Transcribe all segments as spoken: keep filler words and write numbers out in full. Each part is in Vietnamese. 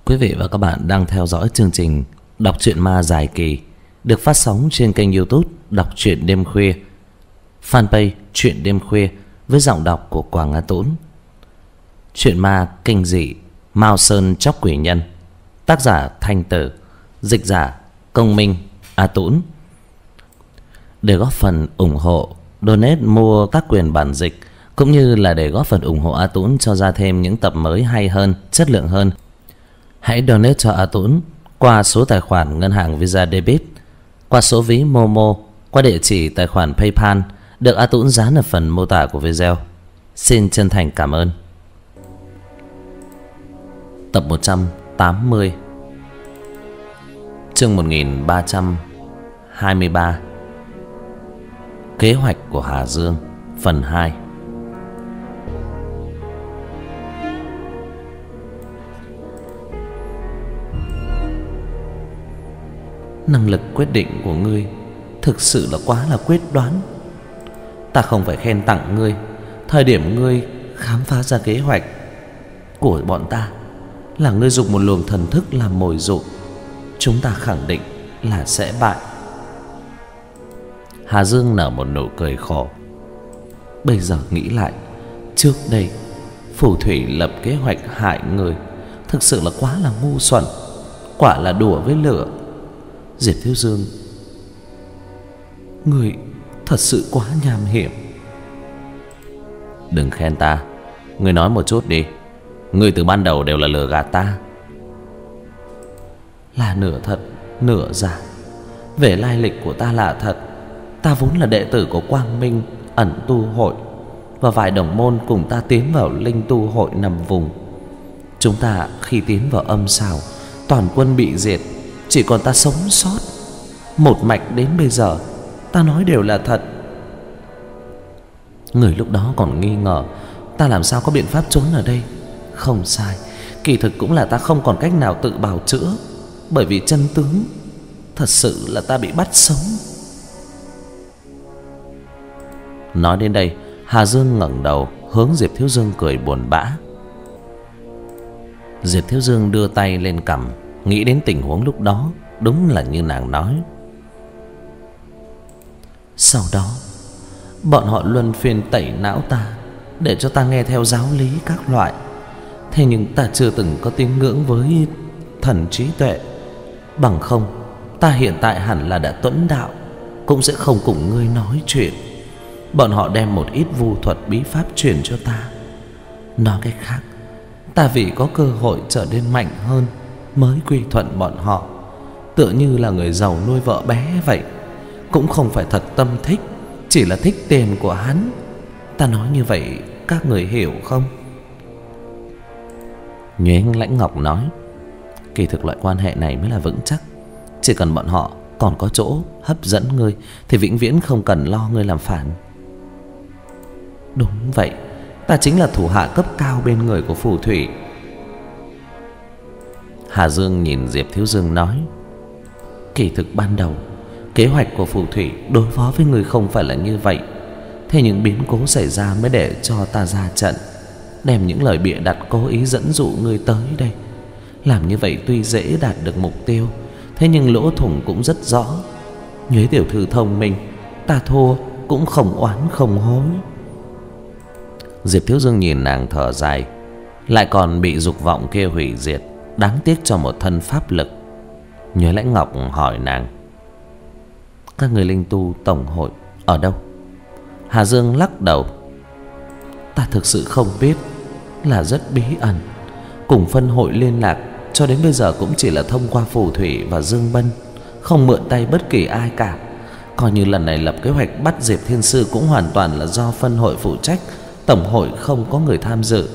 Quý vị và các bạn đang theo dõi chương trình Đọc truyện ma dài kỳ được phát sóng trên kênh YouTube Đọc truyện đêm khuya, fanpage Truyện đêm khuya với giọng đọc của Quảng Á Tũng. Truyện ma kinh dị Mao Sơn Chóc Quỷ Nhân, tác giả Thanh Tử, dịch giả Công Minh, A Tũng. Để góp phần ủng hộ, donate mua các quyền bản dịch cũng như là để góp phần ủng hộ A Tũng cho ra thêm những tập mới hay hơn, chất lượng hơn, hãy donate cho A Tũng qua số tài khoản ngân hàng Visa Debit, qua số ví Momo, qua địa chỉ tài khoản PayPal được A Tũng dán ở phần mô tả của video. Xin chân thành cảm ơn. Tập một trăm tám mươi, chương một nghìn ba trăm hai mươi ba, Kế hoạch của Hà Dương, phần hai. Năng lực quyết định của ngươi thực sự là quá là quyết đoán. Ta không phải khen tặng ngươi thời điểm ngươi khám phá ra kế hoạch của bọn ta là ngươi dùng một luồng thần thức làm mồi dụ. Chúng ta khẳng định là sẽ bại. Hà Dương nở một nụ cười khổ. Bây giờ nghĩ lại, trước đây phù thủy lập kế hoạch hại người thực sự là quá là ngu xuẩn, quả là đùa với lửa. Diệp Thiếu Dương, người thật sự quá nham hiểm. Đừng khen ta, người nói một chút đi. Người từ ban đầu đều là lừa gạt ta. Là nửa thật nửa giả. Về lai lịch của ta là thật. Ta vốn là đệ tử của Quang Minh ẩn tu hội, và vài đồng môn cùng ta tiến vào linh tu hội nằm vùng. Chúng ta khi tiến vào âm sào, toàn quân bị diệt, chỉ còn ta sống sót. Một mạch đến bây giờ, ta nói đều là thật. Người lúc đó còn nghi ngờ ta làm sao có biện pháp trốn ở đây. Không sai, kỳ thực cũng là ta không còn cách nào tự bào chữa, bởi vì chân tướng thật sự là ta bị bắt sống. Nói đến đây, Hà Dương ngẩng đầu hướng Diệp Thiếu Dương cười buồn bã. Diệp Thiếu Dương đưa tay lên cằm, nghĩ đến tình huống lúc đó, đúng là như nàng nói. Sau đó bọn họ luân phiên tẩy não ta, để cho ta nghe theo giáo lý các loại. Thế nhưng ta chưa từng có tín ngưỡng với thần trí tuệ. Bằng không, ta hiện tại hẳn là đã tuẫn đạo, cũng sẽ không cùng ngươi nói chuyện. Bọn họ đem một ít vu thuật bí pháp truyền cho ta. Nói cách khác, ta vì có cơ hội trở nên mạnh hơn mới quy thuận bọn họ, tựa như là người giàu nuôi vợ bé vậy. Cũng không phải thật tâm thích, chỉ là thích tiền của hắn. Ta nói như vậy các người hiểu không? Nhoáng Lãnh Ngọc nói, kỳ thực loại quan hệ này mới là vững chắc. Chỉ cần bọn họ còn có chỗ hấp dẫn ngươi thì vĩnh viễn không cần lo ngươi làm phản. Đúng vậy, ta chính là thủ hạ cấp cao bên người của phù thủy. Hà Dương nhìn Diệp Thiếu Dương nói, kỳ thực ban đầu kế hoạch của phù thủy đối phó với người không phải là như vậy. Thế nhưng biến cố xảy ra mới để cho ta ra trận, đem những lời bịa đặt cố ý dẫn dụ người tới đây. Làm như vậy tuy dễ đạt được mục tiêu, thế nhưng lỗ thủng cũng rất rõ. Nhuế tiểu thư thông minh, ta thua cũng không oán không hối. Diệp Thiếu Dương nhìn nàng thở dài, lại còn bị dục vọng kia hủy diệt, đáng tiếc cho một thân pháp lực. Nhuế Lãnh Ngọc hỏi nàng, các người linh tu tổng hội ở đâu? Hà Dương lắc đầu, ta thực sự không biết, là rất bí ẩn. Cùng phân hội liên lạc cho đến bây giờ cũng chỉ là thông qua phù thủy và Dương Bân, không mượn tay bất kỳ ai cả. Coi như lần này lập kế hoạch bắt Diệp Thiên Sư cũng hoàn toàn là do phân hội phụ trách, tổng hội không có người tham dự.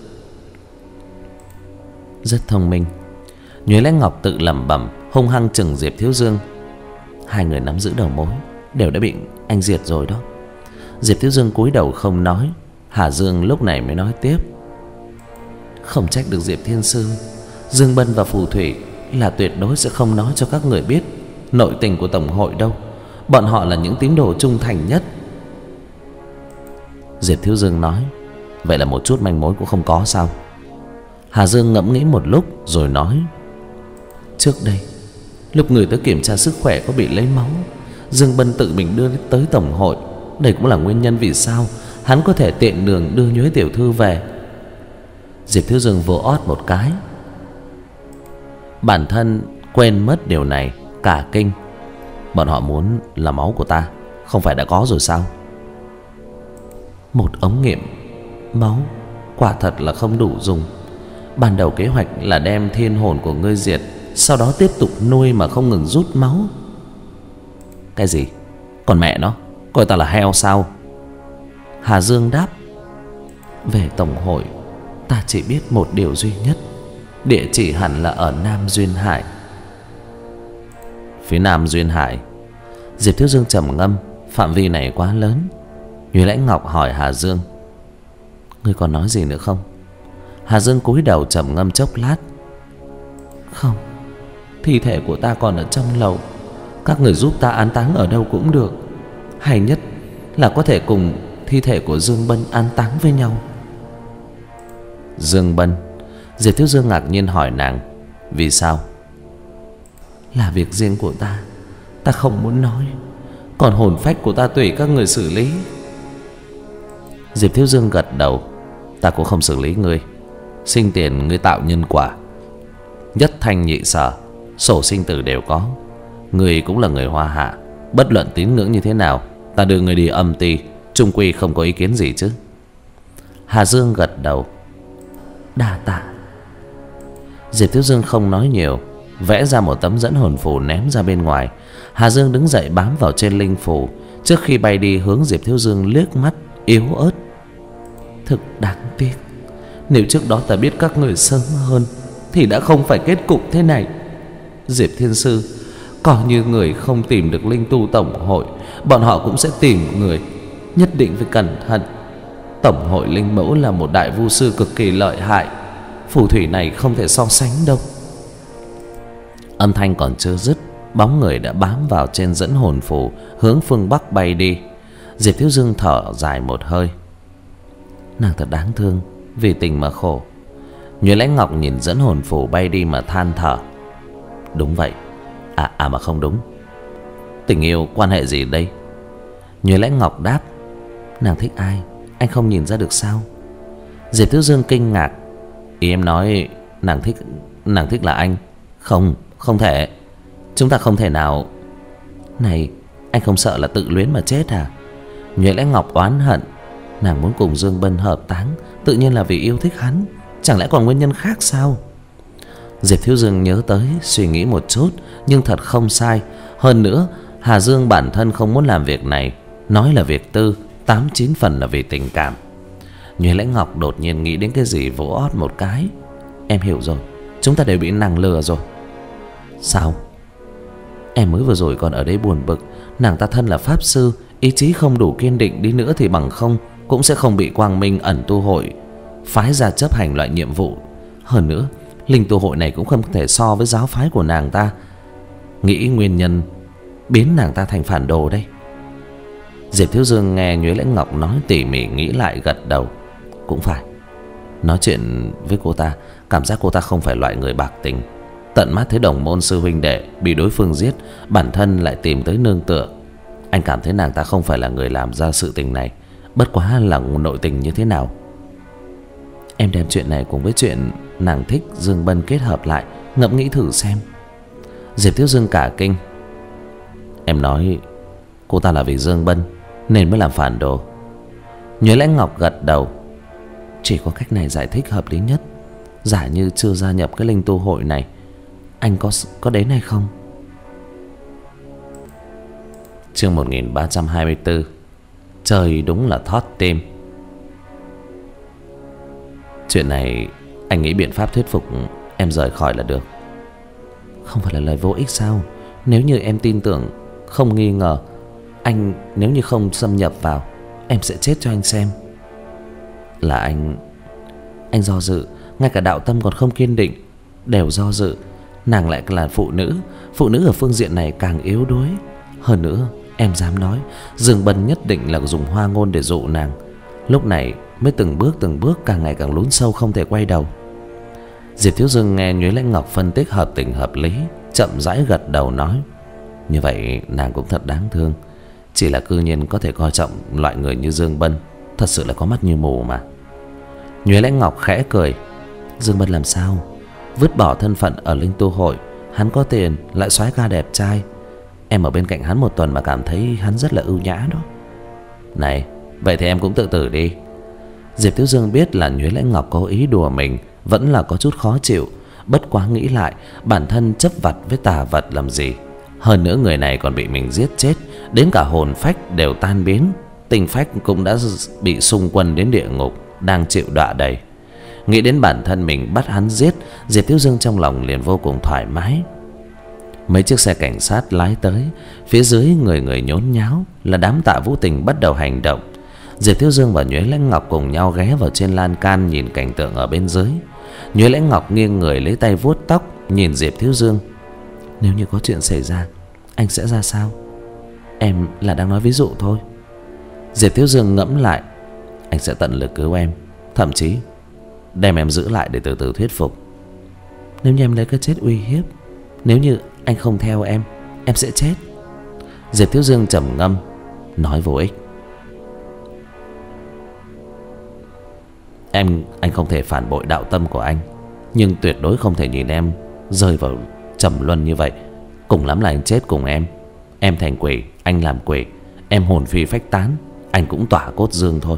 Rất thông minh. Nhuế Lãnh Ngọc tự lẩm bẩm, hung hăng chừng Diệp Thiếu Dương. Hai người nắm giữ đầu mối đều đã bị anh diệt rồi đó. Diệp Thiếu Dương cúi đầu không nói. Hà Dương lúc này mới nói tiếp, không trách được Diệp Thiên Sư. Dương Bân và phù thủy là tuyệt đối sẽ không nói cho các người biết nội tình của tổng hội đâu. Bọn họ là những tín đồ trung thành nhất. Diệp Thiếu Dương nói, vậy là một chút manh mối cũng không có sao? Hà Dương ngẫm nghĩ một lúc rồi nói: Trước đây lúc người tới kiểm tra sức khỏe có bị lấy máu, Dương Bân tự mình đưa tới tổng hội. Đây cũng là nguyên nhân vì sao hắn có thể tiện đường đưa Nhuế tiểu thư về. Diệp Thiếu Dương vỗ ót một cái. Bản thân quên mất điều này, cả kinh. Bọn họ muốn là máu của ta, không phải đã có rồi sao? Một ống nghiệm máu quả thật là không đủ dùng. Ban đầu kế hoạch là đem thiên hồn của ngươi diệt, sau đó tiếp tục nuôi mà không ngừng rút máu. Cái gì? Còn mẹ nó, coi ta là heo sao? Hà Dương đáp: Về tổng hội, ta chỉ biết một điều duy nhất. Địa chỉ hẳn là ở Nam Duyên Hải. Phía Nam Duyên Hải? Diệp Thiếu Dương trầm ngâm. Phạm vi này quá lớn. Nhuế Lãnh Ngọc hỏi Hà Dương: Ngươi còn nói gì nữa không? Hà Dương cúi đầu trầm ngâm chốc lát. Không, thi thể của ta còn ở trong lầu. Các người giúp ta an táng ở đâu cũng được. Hay nhất là có thể cùng thi thể của Dương Bân an táng với nhau. Dương Bân? Diệp Thiếu Dương ngạc nhiên hỏi nàng: Vì sao? Là việc riêng của ta, ta không muốn nói. Còn hồn phách của ta tùy các người xử lý. Diệp Thiếu Dương gật đầu: Ta cũng không xử lý ngươi. Sinh tiền ngươi tạo nhân quả, nhất thanh nhị sở, sổ sinh tử đều có. Ngươi cũng là người Hoa Hạ, bất luận tín ngưỡng như thế nào, ta đưa ngươi đi âm ty, chung quy không có ý kiến gì chứ? Hà Dương gật đầu: Đa tạ. Diệp Thiếu Dương không nói nhiều, vẽ ra một tấm dẫn hồn phù ném ra bên ngoài. Hà Dương đứng dậy bám vào trên linh phù. Trước khi bay đi, hướng Diệp Thiếu Dương liếc mắt yếu ớt: Thực đáng tiếc, nếu trước đó ta biết các người sớm hơn thì đã không phải kết cục thế này. Diệp Thiên Sư, coi như người không tìm được linh tu tổng hội, bọn họ cũng sẽ tìm người. Nhất định phải cẩn thận. Tổng hội linh mẫu là một đại vu sư cực kỳ lợi hại, phù thủy này không thể so sánh đâu. Âm thanh còn chưa dứt, bóng người đã bám vào trên dẫn hồn phù, hướng phương bắc bay đi. Diệp Thiếu Dương thở dài một hơi. Nàng thật đáng thương, vì tình mà khổ. Nhuế Lãnh Ngọc nhìn dẫn hồn phù bay đi mà than thở: Đúng vậy. À à mà không đúng. Tình yêu quan hệ gì đây? Nhuế Lãnh Ngọc đáp: Nàng thích ai, anh không nhìn ra được sao? Diệp Thiếu Dương kinh ngạc: Ý em nói nàng thích nàng thích là anh? Không, không thể. Chúng ta không thể nào. Này, anh không sợ là tự luyến mà chết à? Nhuế Lãnh Ngọc oán hận: Nàng muốn cùng Dương Bân hợp táng, tự nhiên là vì yêu thích hắn, chẳng lẽ còn nguyên nhân khác sao? Diệp Thiếu Dương nhớ tới, suy nghĩ một chút, nhưng thật không sai. Hơn nữa, Hà Dương bản thân không muốn làm việc này, nói là việc tư, tám chín phần là vì tình cảm. Nhuế Lãnh Ngọc đột nhiên nghĩ đến cái gì, vỗ ót một cái: Em hiểu rồi, chúng ta đều bị nàng lừa rồi. Sao? Em mới vừa rồi còn ở đây buồn bực. Nàng ta thân là pháp sư, ý chí không đủ kiên định đi nữa thì bằng không cũng sẽ không bị Quang Minh ẩn tu hội phái ra chấp hành loại nhiệm vụ. Hơn nữa, linh tu hội này cũng không thể so với giáo phái của nàng ta. Nghĩ nguyên nhân biến nàng ta thành phản đồ đây. Diệp Thiếu Dương nghe Nhuế Lãnh Ngọc nói tỉ mỉ, nghĩ lại gật đầu: Cũng phải. Nói chuyện với cô ta, cảm giác cô ta không phải loại người bạc tình. Tận mắt thấy đồng môn sư huynh đệ bị đối phương giết, bản thân lại tìm tới nương tựa. Anh cảm thấy nàng ta không phải là người làm ra sự tình này, bất quá là nội tình như thế nào. Em đem chuyện này cùng với chuyện nàng thích Dương Bân kết hợp lại, ngẫm nghĩ thử xem. Diệp Thiếu Dương cả kinh: Em nói cô ta là vì Dương Bân nên mới làm phản đồ? Nhuế Lãnh Ngọc gật đầu: Chỉ có cách này giải thích hợp lý nhất. Giả như chưa gia nhập cái linh tu hội này, anh có có đến hay không? Chương một nghìn ba trăm hai mươi tư. Trời đúng là thót tim. Chuyện này anh nghĩ biện pháp thuyết phục em rời khỏi là được. Không phải là lời vô ích sao? Nếu như em tin tưởng, không nghi ngờ, anh nếu như không xâm nhập vào, em sẽ chết cho anh xem. Là anh Anh do dự, ngay cả đạo tâm còn không kiên định, đều do dự. Nàng lại là phụ nữ, phụ nữ ở phương diện này càng yếu đuối. Hơn nữa, em dám nói Dương Bân nhất định là dùng hoa ngôn để dụ nàng. Lúc này mới từng bước từng bước càng ngày càng lún sâu không thể quay đầu. Diệp Thiếu Dương nghe Nhuế Lãnh Ngọc phân tích hợp tình hợp lý, chậm rãi gật đầu nói: như vậy nàng cũng thật đáng thương. Chỉ là cư nhiên có thể coi trọng loại người như Dương Bân, thật sự là có mắt như mù mà. Nhuế Lãnh Ngọc khẽ cười: Dương Bân làm sao? Vứt bỏ thân phận ở Linh Tu Hội, hắn có tiền lại soái ca đẹp trai. Em ở bên cạnh hắn một tuần mà cảm thấy hắn rất là ưu nhã đó. Này, vậy thì em cũng tự tử đi. Diệp Thiếu Dương biết là Nhuế Lãnh Ngọc có ý đùa mình, vẫn là có chút khó chịu. Bất quá nghĩ lại, bản thân chấp vặt với tà vật làm gì. Hơn nữa người này còn bị mình giết chết, đến cả hồn phách đều tan biến. Tinh phách cũng đã bị xung quân đến địa ngục, đang chịu đọa đầy. Nghĩ đến bản thân mình bắt hắn giết, Diệp Thiếu Dương trong lòng liền vô cùng thoải mái. Mấy chiếc xe cảnh sát lái tới, phía dưới người người nhốn nháo là đám Tạ Vũ Tình bắt đầu hành động. Diệp Thiếu Dương và Nhuế Lãnh Ngọc cùng nhau ghé vào trên lan can nhìn cảnh tượng ở bên dưới. Nhuế Lãnh Ngọc nghiêng người lấy tay vuốt tóc, nhìn Diệp Thiếu Dương: nếu như có chuyện xảy ra, anh sẽ ra sao? Em là đang nói ví dụ thôi. Diệp Thiếu Dương ngẫm lại: anh sẽ tận lực cứu em, thậm chí đem em giữ lại để từ từ thuyết phục. Nếu như em lấy cái chết uy hiếp, nếu như anh không theo em, em sẽ chết. Diệp Thiếu Dương trầm ngâm nói: vô ích. Em, anh không thể phản bội đạo tâm của anh, nhưng tuyệt đối không thể nhìn em rơi vào trầm luân như vậy. Cùng lắm là anh chết cùng em. Em thành quỷ, anh làm quỷ. Em hồn phi phách tán, anh cũng tỏa cốt dương thôi.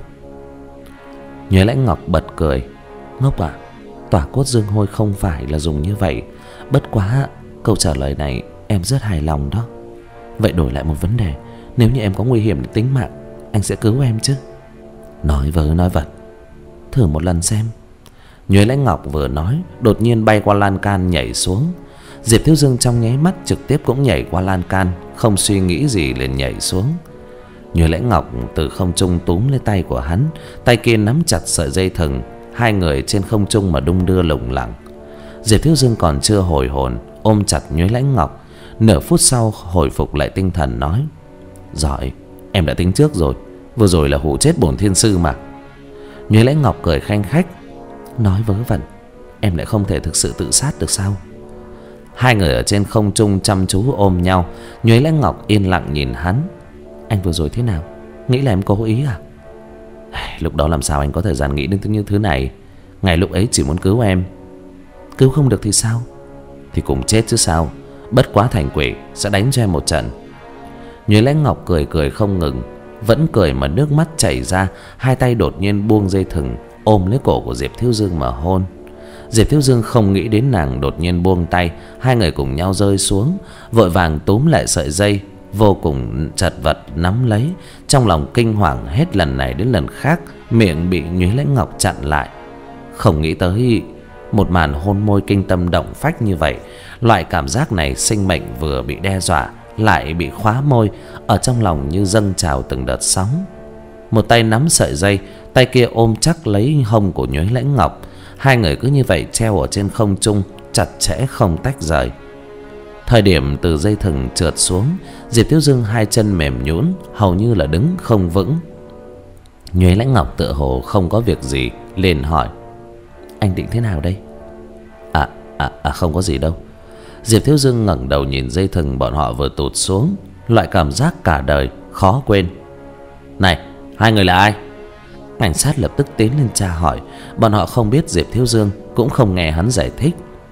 Nhuế Lãnh Ngọc bật cười: ngốc à, tỏa cốt dương hôi không phải là dùng như vậy. Bất quá câu trả lời này em rất hài lòng đó. Vậy đổi lại một vấn đề, nếu như em có nguy hiểm đến tính mạng, anh sẽ cứu em chứ? Nói vớ nói vẩn, thử một lần xem. Nhuế Lãnh Ngọc vừa nói, đột nhiên bay qua lan can nhảy xuống. Diệp Thiếu Dương trong nháy mắt trực tiếp cũng nhảy qua lan can, không suy nghĩ gì liền nhảy xuống. Nhuế Lãnh Ngọc từ không trung túm lấy tay của hắn, tay kia nắm chặt sợi dây thừng. Hai người trên không trung mà đung đưa lủng lẳng. Diệp Thiếu Dương còn chưa hồi hồn, ôm chặt Nhuế Lãnh Ngọc. Nửa phút sau hồi phục lại tinh thần nói: giỏi, em đã tính trước rồi. Vừa rồi là hù chết bổn thiên sư mà. Nhuế Lãnh Ngọc cười khanh khách: nói vớ vẩn, em lại không thể thực sự tự sát được sao? Hai người ở trên không trung chăm chú ôm nhau. Nhuế Lãnh Ngọc yên lặng nhìn hắn: anh vừa rồi thế nào? Nghĩ là em cố ý à? Lúc đó làm sao anh có thời gian nghĩ đến những thứ này? Ngày lúc ấy chỉ muốn cứu em. Cứu không được thì sao? Thì cùng chết chứ sao. Bất quá thành quỷ sẽ đánh cho em một trận. Nhuế Lãnh Ngọc cười cười không ngừng, vẫn cười mà nước mắt chảy ra. Hai tay đột nhiên buông dây thừng, ôm lấy cổ của Diệp Thiếu Dương mà hôn. Diệp Thiếu Dương không nghĩ đến nàng đột nhiên buông tay. Hai người cùng nhau rơi xuống, vội vàng túm lại sợi dây, vô cùng chật vật nắm lấy. Trong lòng kinh hoàng hết lần này đến lần khác, miệng bị Nhuế Lãnh Ngọc chặn lại. Không nghĩ tới một màn hôn môi kinh tâm động phách như vậy. Loại cảm giác này sinh mệnh vừa bị đe dọa, lại bị khóa môi, ở trong lòng như dâng trào từng đợt sóng. Một tay nắm sợi dây, tay kia ôm chắc lấy hông của Nhuế Lãnh Ngọc. Hai người cứ như vậy treo ở trên không trung, chặt chẽ không tách rời. Thời điểm từ dây thừng trượt xuống, Diệp Thiếu Dương hai chân mềm nhũn, hầu như là đứng không vững. Nhuế Lãnh Ngọc tựa hồ không có việc gì, liền hỏi: anh định thế nào đây? À, à, à không có gì đâu. Diệp Thiếu Dương ngẩng đầu nhìn dây thừng bọn họ vừa tụt xuống, loại cảm giác cả đời khó quên. Này, hai người là ai? Cảnh sát lập tức tiến lên tra hỏi. Bọn họ không biết Diệp Thiếu Dương, cũng không nghe hắn giải thích,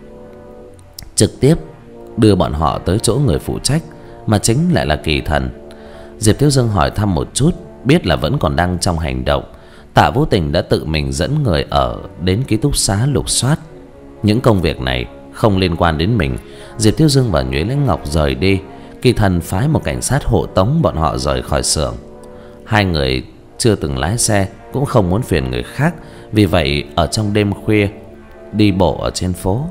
trực tiếp đưa bọn họ tới chỗ người phụ trách, mà chính lại là Kỳ Thần. Diệp Thiếu Dương hỏi thăm một chút, biết là vẫn còn đang trong hành động. Tạ Vũ Tình đã tự mình dẫn người ở đến ký túc xá lục soát. Những công việc này không liên quan đến mình. Diệp Thiếu Dương và Nhuế Lãnh Ngọc rời đi, Kỳ Thần phái một cảnh sát hộ tống bọn họ rời khỏi xưởng. Hai người chưa từng lái xe, cũng không muốn phiền người khác, vì vậy ở trong đêm khuya đi bộ ở trên phố.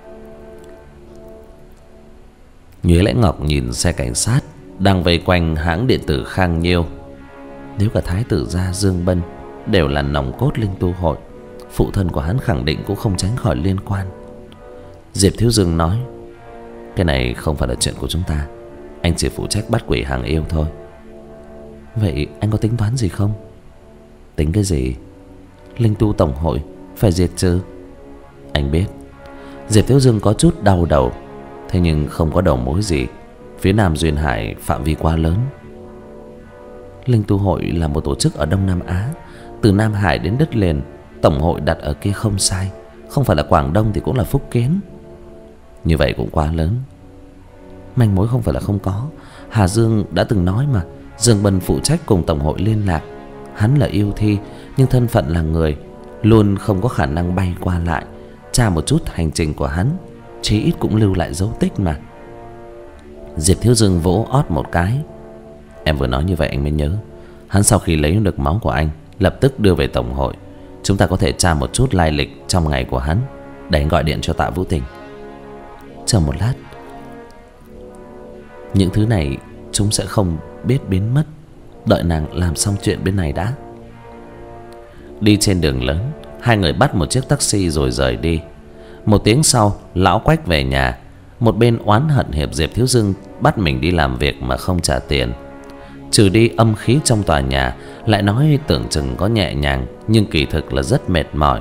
Nhuế Lãnh Ngọc nhìn xe cảnh sát đang vây quanh hãng điện tử Khang Nhiêu. Nếu cả Thái tử gia Dương Bân đều là nòng cốt Linh Tu Hội, phụ thân của hắn khẳng định cũng không tránh khỏi liên quan. Diệp Thiếu Dương nói: cái này không phải là chuyện của chúng ta, anh chỉ phụ trách bắt quỷ hàng yêu thôi. Vậy anh có tính toán gì không? Tính cái gì? Linh Tu Tổng Hội phải diệt trừ. Anh biết, Diệp Thiếu Dương có chút đau đầu. Thế nhưng không có đầu mối gì. Phía Nam Duyên Hải phạm vi quá lớn. Linh Tu Hội là một tổ chức ở Đông Nam Á, từ Nam Hải đến đất liền. Tổng hội đặt ở kia không sai, không phải là Quảng Đông thì cũng là Phúc Kiến. Như vậy cũng quá lớn. Manh mối không phải là không có. Hà Dương đã từng nói mà, Dương Bân phụ trách cùng Tổng hội liên lạc. Hắn là yêu thi, nhưng thân phận là người, luôn không có khả năng bay qua lại. Tra một chút hành trình của hắn, chí ít cũng lưu lại dấu tích mà. Diệp Thiếu Dương vỗ ót một cái. Em vừa nói như vậy anh mới nhớ. Hắn sau khi lấy được máu của anh, lập tức đưa về Tổng hội. Chúng ta có thể tra một chút lai lịch trong ngày của hắn, để anh gọi điện cho Tạ Vũ Tình. Chờ một lát. Những thứ này chúng sẽ không biết biến mất. Đợi nàng làm xong chuyện bên này đã. Đi trên đường lớn, hai người bắt một chiếc taxi rồi rời đi. Một tiếng sau, lão Quách về nhà. Một bên oán hận hiệp Diệp Thiếu Dương bắt mình đi làm việc mà không trả tiền. Trừ đi âm khí trong tòa nhà, lại nói tưởng chừng có nhẹ nhàng, nhưng kỳ thực là rất mệt mỏi.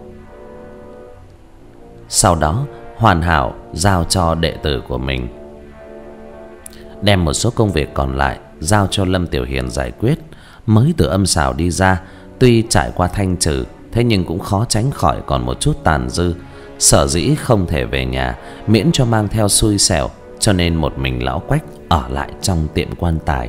Sau đó hoàn hảo giao cho đệ tử của mình, đem một số công việc còn lại giao cho Lâm Tiểu Hiền giải quyết. Mới từ âm xào đi ra, tuy trải qua thanh trừ, thế nhưng cũng khó tránh khỏi còn một chút tàn dư. Sở dĩ không thể về nhà, miễn cho mang theo xui xẻo, cho nên một mình lão Quách ở lại trong tiệm quan tài.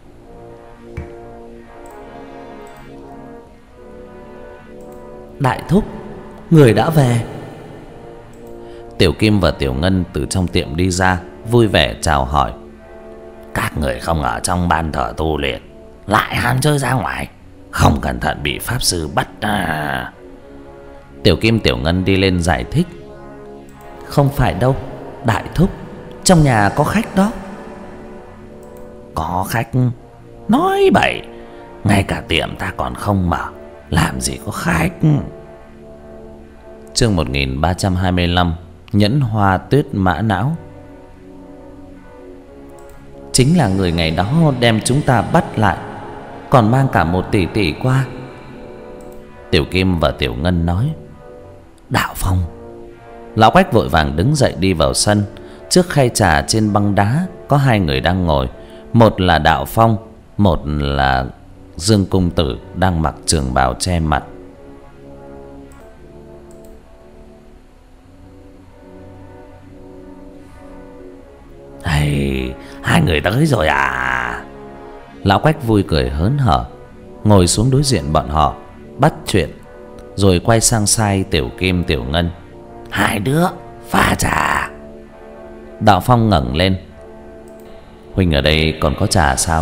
Đại thúc, người đã về. Tiểu Kim và Tiểu Ngân từ trong tiệm đi ra, vui vẻ chào hỏi. Các người không ở trong ban thờ tu luyện, lại ham chơi ra ngoài, không cẩn thận bị pháp sư bắt à. Tiểu Kim Tiểu Ngân đi lên giải thích. Không phải đâu đại thúc, trong nhà có khách đó. Có khách? Nói bậy, ngay cả tiệm ta còn không mở, làm gì có khách. Chương một nghìn ba trăm hai mươi lăm. Nhẫn hoa tuyết mã não. Chính là người ngày đó đem chúng ta bắt lại, còn mang cả một tỷ tỷ qua. Tiểu Kim và Tiểu Ngân nói. Đạo Phong. Lão Quách vội vàng đứng dậy đi vào sân. Trước khay trà trên băng đá có hai người đang ngồi. Một là Đạo Phong, một là Dương Cung Tử đang mặc trường bào che mặt. Hey, hai người tới rồi à? Lão Quách vui cười hớn hở, ngồi xuống đối diện bọn họ, bắt chuyện, rồi quay sang sai Tiểu Kim Tiểu Ngân. Hai đứa pha trà. Đạo Phong ngẩng lên. Huynh ở đây còn có trà sao?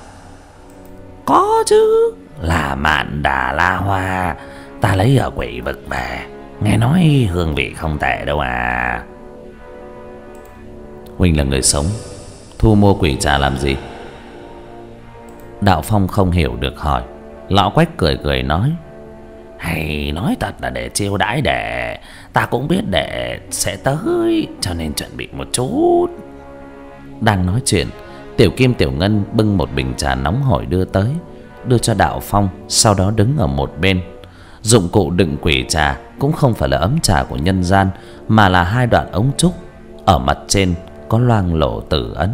Có chứ, là mạn đà la hoa, ta lấy ở quỷ vực về, nghe nói hương vị không tệ đâu à. Huynh là người sống, thu mua quỷ trà làm gì? Đạo Phong không hiểu được hỏi. Lão Quách cười cười nói. Hay nói thật là để chiêu đãi đệ, ta cũng biết đệ sẽ tới, cho nên chuẩn bị một chút. Đang nói chuyện, Tiểu Kim Tiểu Ngân bưng một bình trà nóng hổi đưa tới, đưa cho Đạo Phong, sau đó đứng ở một bên. Dụng cụ đựng quỷ trà cũng không phải là ấm trà của nhân gian, mà là hai đoạn ống trúc, ở mặt trên có loang lổ tử ấn.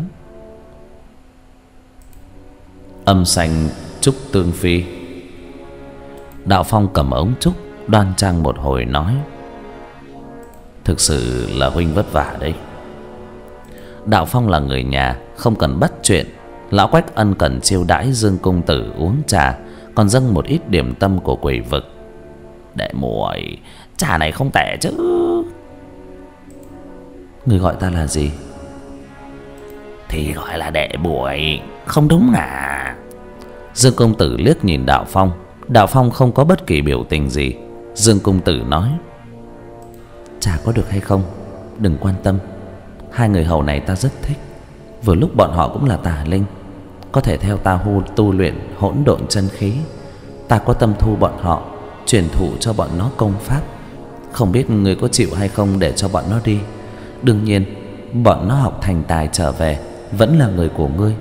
Âm xanh trúc tương phi. Đạo Phong cầm ống trúc đoan trang một hồi nói. Thực sự là huynh vất vả đấy. Đạo Phong là người nhà, không cần bắt chuyện. Lão Quách ân cần chiêu đãi Dương Cung Tử uống trà, còn dâng một ít điểm tâm của quỷ vực. Đệ muội, trà này không tệ chứ. Người gọi ta là gì? Thì gọi là đệ muội, không đúng à? Dương Công Tử liếc nhìn Đạo Phong. Đạo Phong không có bất kỳ biểu tình gì. Dương Công Tử nói. Trà có được hay không đừng quan tâm, hai người hầu này ta rất thích. Vừa lúc bọn họ cũng là tà linh, có thể theo ta hu tu luyện hỗn độn chân khí. Ta có tâm thu bọn họ, truyền thụ cho bọn nó công pháp. Không biết người có chịu hay không để cho bọn nó đi. Đương nhiên bọn nó học thành tài trở về vẫn là người của ngươi.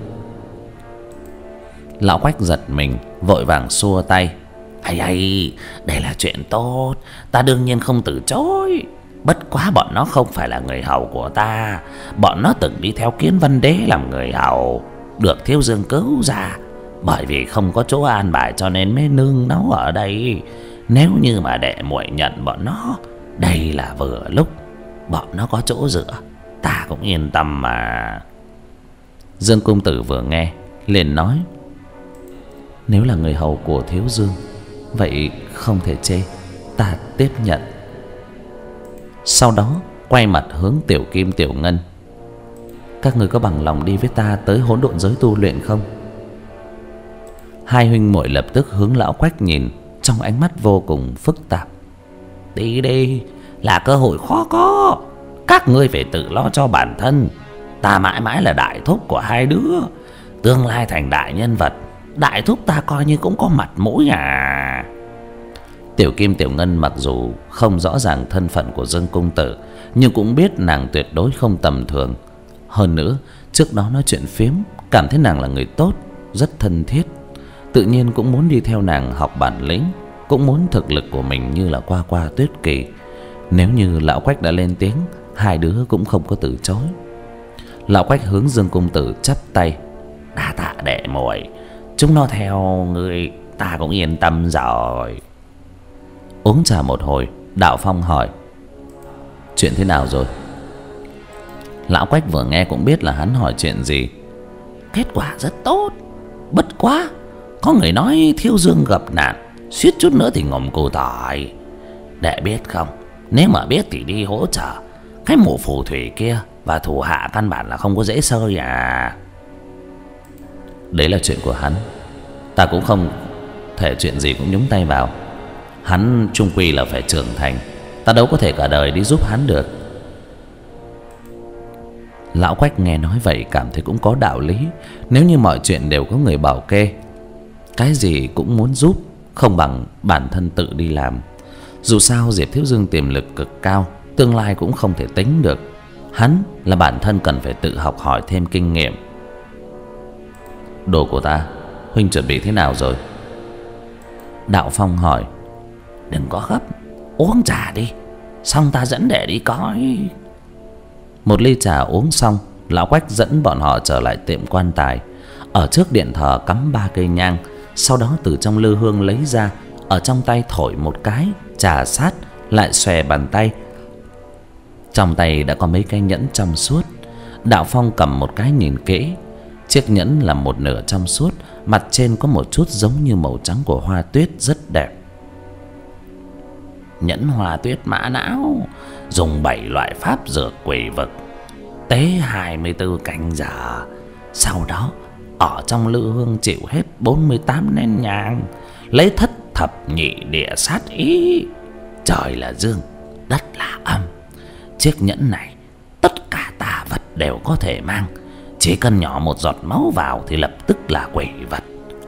Lão Quách giật mình, vội vàng xua tay. Hay hay, đây là chuyện tốt, ta đương nhiên không từ chối. Bất quá bọn nó không phải là người hầu của ta. Bọn nó từng đi theo Kiến Văn Đế làm người hầu, được Thiếu Dương cứu ra. Bởi vì không có chỗ an bài cho nên mới nương náu ở đây. Nếu như mà đệ muội nhận bọn nó, đây là vừa lúc. Bọn nó có chỗ dựa, ta cũng yên tâm mà. Dương công tử vừa nghe liền nói: nếu là người hầu của Thiếu Dương, vậy không thể chê, ta tiếp nhận. Sau đó quay mặt hướng Tiểu Kim Tiểu Ngân: các người có bằng lòng đi với ta tới hỗn độn giới tu luyện không? Hai huynh muội lập tức hướng lão Quách nhìn, trong ánh mắt vô cùng phức tạp. Đi đi, là cơ hội khó có. Các ngươi phải tự lo cho bản thân. Ta mãi mãi là đại thúc của hai đứa, tương lai thành đại nhân vật. Đại thúc ta coi như cũng có mặt mũi à. Tiểu Kim Tiểu Ngân mặc dù không rõ ràng thân phận của Dương công tử, nhưng cũng biết nàng tuyệt đối không tầm thường. Hơn nữa trước đó nói chuyện phiếm, cảm thấy nàng là người tốt, rất thân thiết, tự nhiên cũng muốn đi theo nàng học bản lĩnh, cũng muốn thực lực của mình như là Qua Qua Tuyết Kỳ. Nếu như lão Quách đã lên tiếng, hai đứa cũng không có từ chối. Lão Quách hướng Dương công tử chắp tay: đa tạ đệ muội, chúng nó theo người ta cũng yên tâm rồi. Uống trà một hồi, Đạo Phong hỏi: chuyện thế nào rồi? Lão Quách vừa nghe cũng biết là hắn hỏi chuyện gì. Kết quả rất tốt. Bất quá có người nói Thiếu Dương gặp nạn, suýt chút nữa thì ngồm củ tỏi. Đệ biết không, nếu mà biết thì đi hỗ trợ. Cái mụ phù thủy kia và thủ hạ căn bản là không có dễ sơi à. Đấy là chuyện của hắn, ta cũng không thể chuyện gì cũng nhúng tay vào. Hắn chung quy là phải trưởng thành, ta đâu có thể cả đời đi giúp hắn được. Lão Quách nghe nói vậy cảm thấy cũng có đạo lý. Nếu như mọi chuyện đều có người bảo kê, cái gì cũng muốn giúp, không bằng bản thân tự đi làm. Dù sao Diệp Thiếu Dương tiềm lực cực cao, tương lai cũng không thể tính được. Hắn là bản thân cần phải tự học hỏi thêm kinh nghiệm. Đồ của ta, huynh chuẩn bị thế nào rồi? Đạo Phong hỏi. Đừng có gấp, uống trà đi, xong ta dẫn đệ đi coi. Một ly trà uống xong, lão Quách dẫn bọn họ trở lại tiệm quan tài. Ở trước điện thờ cắm ba cây nhang, sau đó từ trong lư hương lấy ra, ở trong tay thổi một cái, trà sát, lại xòe bàn tay. Trong tay đã có mấy cái nhẫn trong suốt. Đạo Phong cầm một cái nhìn kỹ. Chiếc nhẫn là một nửa trong suốt, mặt trên có một chút giống như màu trắng của hoa tuyết, rất đẹp. Nhẫn hoa tuyết mã não, dùng bảy loại pháp dược quỷ vực, tế hai mươi tư canh giờ. Sau đó ở trong lư hương chịu hết bốn mươi tám nén nhang, lấy thất thập nhị địa sát ý. Trời là dương, đất là âm. Chiếc nhẫn này tất cả tà vật đều có thể mang, chỉ cần nhỏ một giọt máu vào thì lập tức là quỷ vật.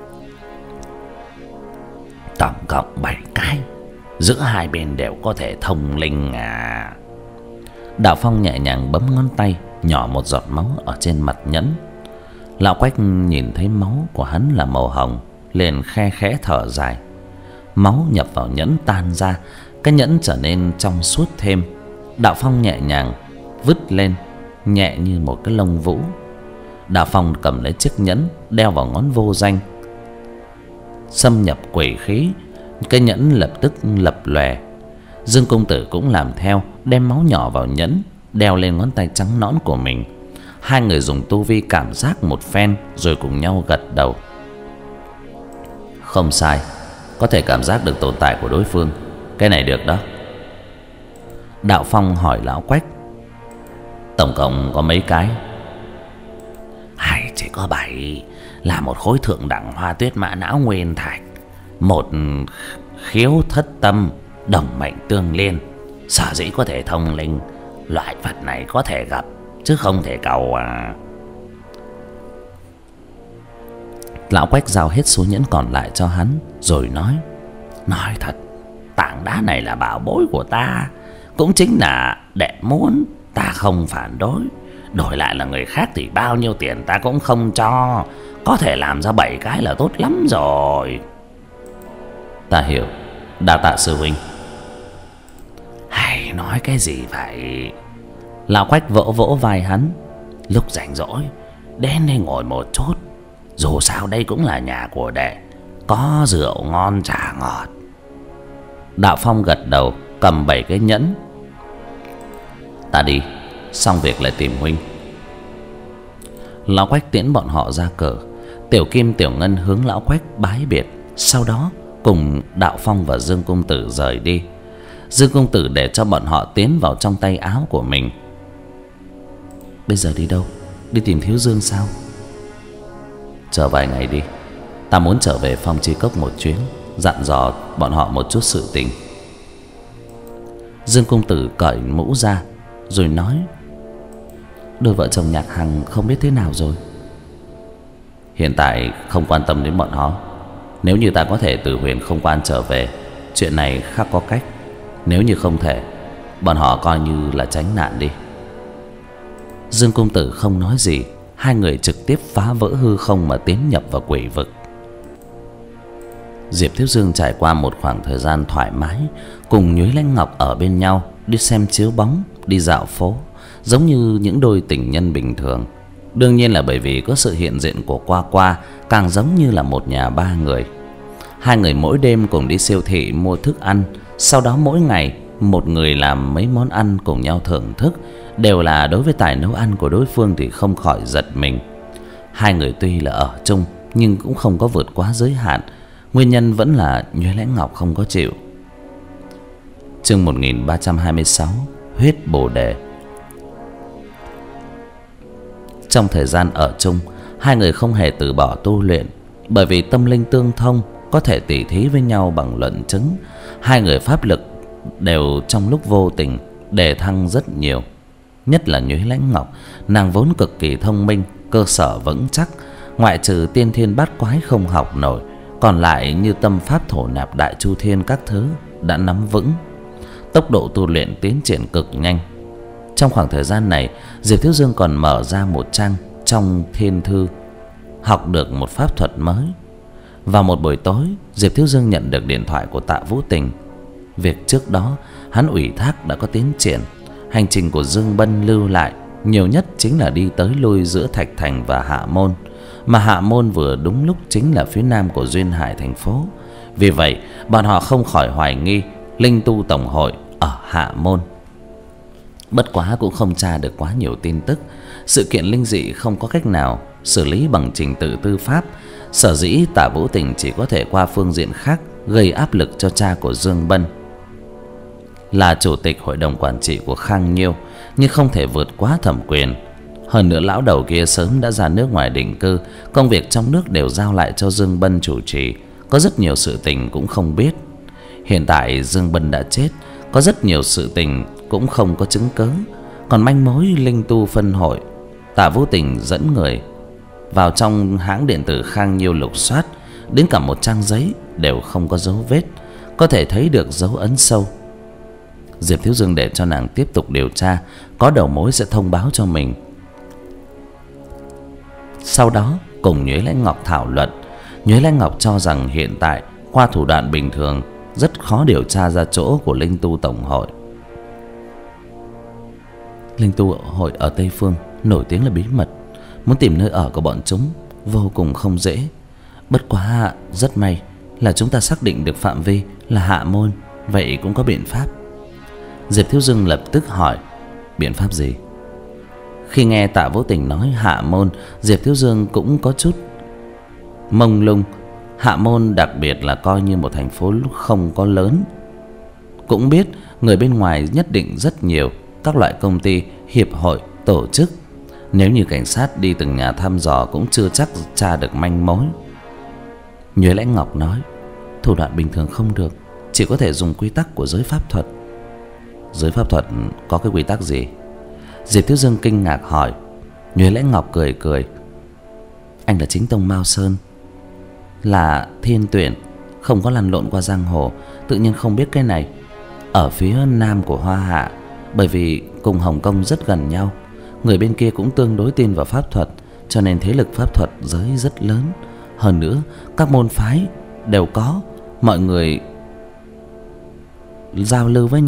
Tổng cộng bảy cái, giữa hai bên đều có thể thông linh à. Đạo Phong nhẹ nhàng bấm ngón tay, nhỏ một giọt máu ở trên mặt nhẫn. Lão Quách nhìn thấy máu của hắn là màu hồng, liền khe khẽ thở dài. Máu nhập vào nhẫn tan ra, cái nhẫn trở nên trong suốt thêm. Đạo Phong nhẹ nhàng vứt lên, nhẹ như một cái lông vũ. Đạo Phong cầm lấy chiếc nhẫn, đeo vào ngón vô danh. Xâm nhập quỷ khí, cái nhẫn lập tức lập lòe. Dương công tử cũng làm theo, đem máu nhỏ vào nhẫn, đeo lên ngón tay trắng nõn của mình. Hai người dùng tu vi cảm giác một phen, rồi cùng nhau gật đầu. Không sai, có thể cảm giác được tồn tại của đối phương, cái này được đó. Đạo Phong hỏi lão Quách: tổng cộng có mấy cái? Hay chỉ có bảy, là một khối thượng đẳng hoa tuyết mã não nguyên thạch, một khiếu thất tâm, đồng mệnh tương liên. Sở dĩ có thể thông linh, loại vật này có thể gặp chứ không thể cầu à. Lão Quách giao hết số nhẫn còn lại cho hắn, rồi nói: nói thật, tảng đá này là bảo bối của ta, cũng chính là đệ muốn, ta không phản đối. Đổi lại là người khác thì bao nhiêu tiền ta cũng không cho, có thể làm ra bảy cái là tốt lắm rồi. Ta hiểu, đa tạ sư huynh. Hay, Mày nói cái gì vậy? Lão Quách vỗ vỗ vai hắn. Lúc rảnh rỗi đến đây ngồi một chút, dù sao đây cũng là nhà của đệ, có rượu ngon trà ngọt. Đạo Phong gật đầu, cầm bảy cái nhẫn. Ta đi, xong việc lại tìm huynh. Lão Quách tiễn bọn họ ra cửa. Tiểu Kim Tiểu Ngân hướng Lão Quách bái biệt, sau đó cùng Đạo Phong và Dương Công Tử rời đi. Dương Công Tử để cho bọn họ tiến vào trong tay áo của mình. Bây giờ đi đâu? Đi tìm Thiếu Dương sao? Chờ vài ngày đi, ta muốn trở về Phong Chi Cốc một chuyến, dặn dò bọn họ một chút sự tình. Dương Công Tử cởi mũ ra rồi nói: đôi vợ chồng Nhạc Hằng không biết thế nào rồi? Hiện tại không quan tâm đến bọn họ. Nếu như ta có thể từ Huyền Không Quan trở về, chuyện này khác có cách. Nếu như không thể, bọn họ coi như là tránh nạn đi. Dương Công Tử không nói gì. Hai người trực tiếp phá vỡ hư không mà tiến nhập vào quỷ vực. Diệp Thiếu Dương trải qua một khoảng thời gian thoải mái, cùng Nhuế Lãnh Ngọc ở bên nhau, đi xem chiếu bóng, đi dạo phố, giống như những đôi tình nhân bình thường. Đương nhiên là bởi vì có sự hiện diện của Qua Qua, càng giống như là một nhà ba người. Hai người mỗi đêm cùng đi siêu thị mua thức ăn, sau đó mỗi ngày một người làm mấy món ăn cùng nhau thưởng thức. Đều là đối với tài nấu ăn của đối phương thì không khỏi giật mình. Hai người tuy là ở chung nhưng cũng không có vượt quá giới hạn. Nguyên nhân vẫn là Nhuế Lãnh Ngọc không có chịu. Chương một nghìn ba trăm hai mươi sáu, huyết bồ đề. Trong thời gian ở chung, hai người không hề từ bỏ tu luyện. Bởi vì tâm linh tương thông, có thể tỉ thí với nhau bằng luận chứng. Hai người pháp lực đều trong lúc vô tình đề thăng rất nhiều. Nhất là Nhuế Lãnh Ngọc, nàng vốn cực kỳ thông minh, cơ sở vững chắc, ngoại trừ tiên thiên bát quái không học nổi, còn lại như tâm pháp thổ nạp đại chu thiên các thứ đã nắm vững. Tốc độ tu luyện tiến triển cực nhanh. Trong khoảng thời gian này, Diệp Thiếu Dương còn mở ra một trang trong thiên thư, học được một pháp thuật mới. Vào một buổi tối, Diệp Thiếu Dương nhận được điện thoại của Tạ Vũ Tình. Việc trước đó hắn ủy thác đã có tiến triển. Hành trình của Dương Bân lưu lại nhiều nhất chính là đi tới lui giữa Thạch Thành và Hạ Môn, mà Hạ Môn vừa đúng lúc chính là phía nam của Duyên Hải thành phố. Vì vậy bọn họ không khỏi hoài nghi Linh Tu Tổng hội ở Hạ Môn. Bất quá cũng không tra được quá nhiều tin tức. Sự kiện linh dị không có cách nào xử lý bằng trình tự tư pháp. Sở dĩ Tạ Vũ Tình chỉ có thể qua phương diện khác gây áp lực cho cha của Dương Bân. Là chủ tịch hội đồng quản trị của Khang Nhiêu, nhưng không thể vượt quá thẩm quyền. Hơn nữa lão đầu kia sớm đã ra nước ngoài định cư, công việc trong nước đều giao lại cho Dương Bân chủ trì. Có rất nhiều sự tình cũng không biết. Hiện tại Dương Bân đã chết, có rất nhiều sự tình cũng không có chứng cớ. Còn manh mối linh tu phân hội, Tạ Vũ Tình dẫn người vào trong hãng điện tử Khang Nhiêu lục soát, đến cả một trang giấy đều không có dấu vết, có thể thấy được dấu ấn sâu. Diệp Thiếu Dương để cho nàng tiếp tục điều tra, có đầu mối sẽ thông báo cho mình. Sau đó cùng Nhuế Lãnh Ngọc thảo luận. Nhuế Lãnh Ngọc cho rằng hiện tại qua thủ đoạn bình thường rất khó điều tra ra chỗ của Linh Tu Tổng hội. Linh Tu hội ở Tây Phương nổi tiếng là bí mật, muốn tìm nơi ở của bọn chúng vô cùng không dễ. Bất quá rất may là chúng ta xác định được phạm vi là Hạ Môn, vậy cũng có biện pháp. Diệp Thiếu Dương lập tức hỏi: biện pháp gì? Khi nghe Tạ Vũ Tình nói Hạ Môn, Diệp Thiếu Dương cũng có chút mông lung. Hạ Môn đặc biệt là coi như một thành phố không có lớn. Cũng biết người bên ngoài nhất định rất nhiều, các loại công ty, hiệp hội, tổ chức. Nếu như cảnh sát đi từng nhà thăm dò cũng chưa chắc tra được manh mối. Nhuế Lãnh Ngọc nói: thủ đoạn bình thường không được, chỉ có thể dùng quy tắc của giới pháp thuật. Giới pháp thuật có cái quy tắc gì? Diệp Thiếu Dương kinh ngạc hỏi. Nhuế Lãnh Ngọc cười cười: anh là chính tông Mao Sơn, là thiên tuyển, không có lăn lộn qua giang hồ, tự nhiên không biết cái này. Ở phía nam của Hoa Hạ, bởi vì cùng Hồng Kông rất gần nhau, người bên kia cũng tương đối tin vào pháp thuật, cho nên thế lực pháp thuật giới rất lớn. Hơn nữa các môn phái đều có, mọi người giao lưu với nhau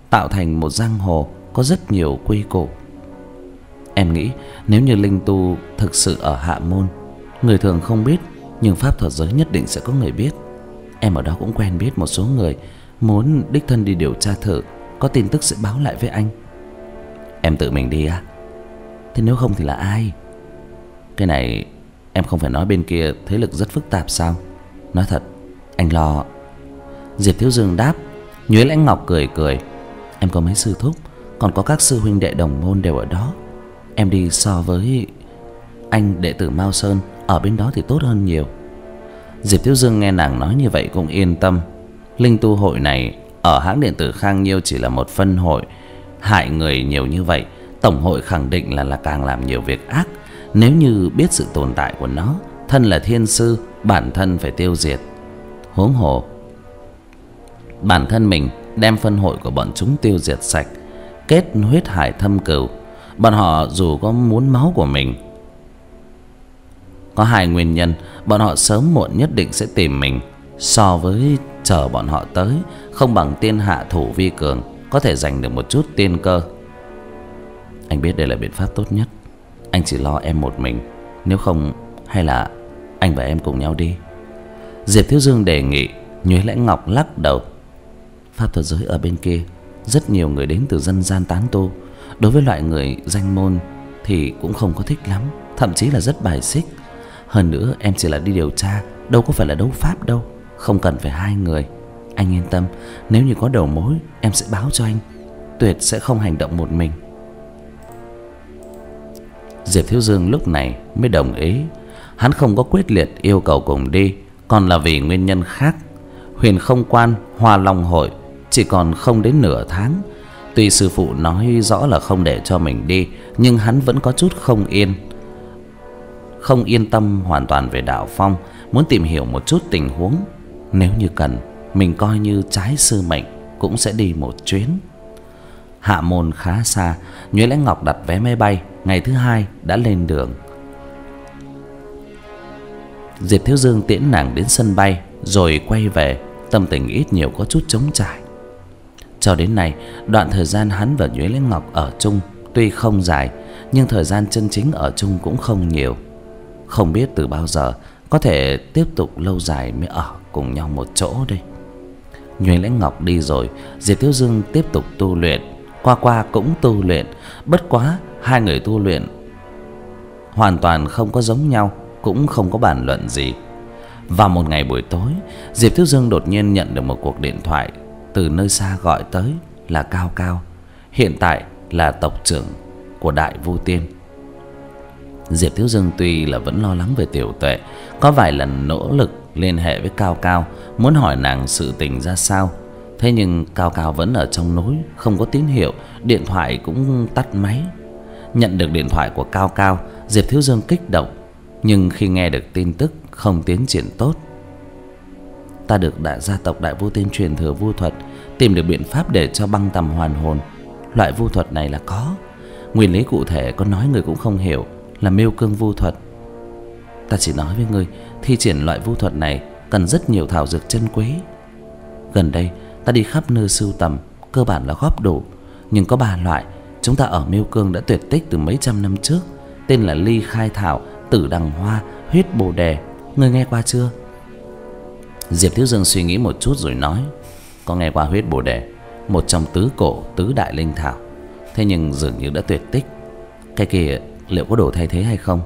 tạo thành một giang hồ có rất nhiều quy củ. Em nghĩ nếu như linh tu thực sự ở hạ môn, người thường không biết, nhưng pháp thuật giới nhất định sẽ có người biết. Em ở đó cũng quen biết một số người, muốn đích thân đi điều tra thử, có tin tức sẽ báo lại với anh. Em tự mình đi à? Thế nếu không thì là ai? Cái này em không phải nói bên kia thế lực rất phức tạp sao? Nói thật, anh lo. Diệp Thiếu Dương đáp. Nhuế Lãnh Ngọc cười cười. Em có mấy sư thúc, còn có các sư huynh đệ đồng môn đều ở đó. Em đi so với anh đệ tử Mao Sơn ở bên đó thì tốt hơn nhiều. Diệp Thiếu Dương nghe nàng nói như vậy cũng yên tâm. Linh tu hội này ở hãng điện tử Khang Nhiêu chỉ là một phân hội, hại người nhiều như vậy, tổng hội khẳng định là là càng làm nhiều việc ác. Nếu như biết sự tồn tại của nó, thân là thiên sư, bản thân phải tiêu diệt. Huống hồ bản thân mình đem phân hội của bọn chúng tiêu diệt sạch, kết huyết hải thâm cừu. Bọn họ dù có muốn máu của mình, có hai nguyên nhân, bọn họ sớm muộn nhất định sẽ tìm mình. So với chờ bọn họ tới, không bằng tiên hạ thủ vi cường, có thể giành được một chút tiên cơ. Anh biết đây là biện pháp tốt nhất. Anh chỉ lo em một mình, nếu không hay là anh và em cùng nhau đi. Diệp Thiếu Dương đề nghị. Nhuế Lãnh Ngọc lắc đầu. Pháp thuật giới ở bên kia rất nhiều người đến từ dân gian tán tu, đối với loại người danh môn thì cũng không có thích lắm, thậm chí là rất bài xích. Hơn nữa em chỉ là đi điều tra, đâu có phải là đấu pháp đâu, không cần phải hai người. Anh yên tâm, nếu như có đầu mối em sẽ báo cho anh, tuyệt sẽ không hành động một mình. Diệp Thiếu Dương lúc này mới đồng ý. Hắn không có quyết liệt yêu cầu cùng đi, còn là vì nguyên nhân khác. Huyền Không Quan Hoa Long hội chỉ còn không đến nửa tháng. Tuy sư phụ nói rõ là không để cho mình đi, nhưng hắn vẫn có chút không yên. Không yên tâm hoàn toàn về đạo phong, muốn tìm hiểu một chút tình huống. Nếu như cần, mình coi như trái sư mệnh cũng sẽ đi một chuyến. Hạ môn khá xa, Nhuế Lãnh Ngọc đặt vé máy bay, ngày thứ hai đã lên đường. Diệp Thiếu Dương tiễn nàng đến sân bay rồi quay về, tâm tình ít nhiều có chút trống trải. Cho đến nay, đoạn thời gian hắn và Nhuế Lãnh Ngọc ở chung tuy không dài, nhưng thời gian chân chính ở chung cũng không nhiều. Không biết từ bao giờ có thể tiếp tục lâu dài mới ở cùng nhau một chỗ đây. Nhuế Lãnh Ngọc đi rồi, Diệp Thiếu Dương tiếp tục tu luyện. Qua Qua cũng tu luyện, bất quá hai người tu luyện hoàn toàn không có giống nhau, cũng không có bàn luận gì. Vào một ngày buổi tối, Diệp Thiếu Dương đột nhiên nhận được một cuộc điện thoại từ nơi xa gọi tới, là Cao Cao, hiện tại là tộc trưởng của Đại Vu Tiên. Diệp Thiếu Dương tuy là vẫn lo lắng về Tiểu Tuệ, có vài lần nỗ lực liên hệ với Cao Cao, muốn hỏi nàng sự tình ra sao. Thế nhưng Cao Cao vẫn ở trong núi, không có tín hiệu, điện thoại cũng tắt máy. Nhận được điện thoại của Cao Cao, Diệp Thiếu Dương kích động, nhưng khi nghe được tin tức không tiến triển tốt. Ta được đại gia tộc Đại Vu Tiên truyền thừa vu thuật, tìm được biện pháp để cho băng tầm hoàn hồn. Loại vu thuật này là có, nguyên lý cụ thể có nói người cũng không hiểu, là miêu cương vu thuật. Ta chỉ nói với ngươi, thi triển loại vu thuật này cần rất nhiều thảo dược chân quý. Gần đây ta đi khắp nơi sưu tầm, cơ bản là góp đủ, nhưng có ba loại chúng ta ở miêu cương đã tuyệt tích từ mấy trăm năm trước, tên là ly khai thảo, tử đằng hoa, huyết bồ đề. Ngươi nghe qua chưa? Diệp Thiếu Dương suy nghĩ một chút rồi nói, có nghe qua huyết bồ đề, một trong tứ cổ tứ đại linh thảo, thế nhưng dường như đã tuyệt tích. Cái kia liệu có đồ thay thế hay không?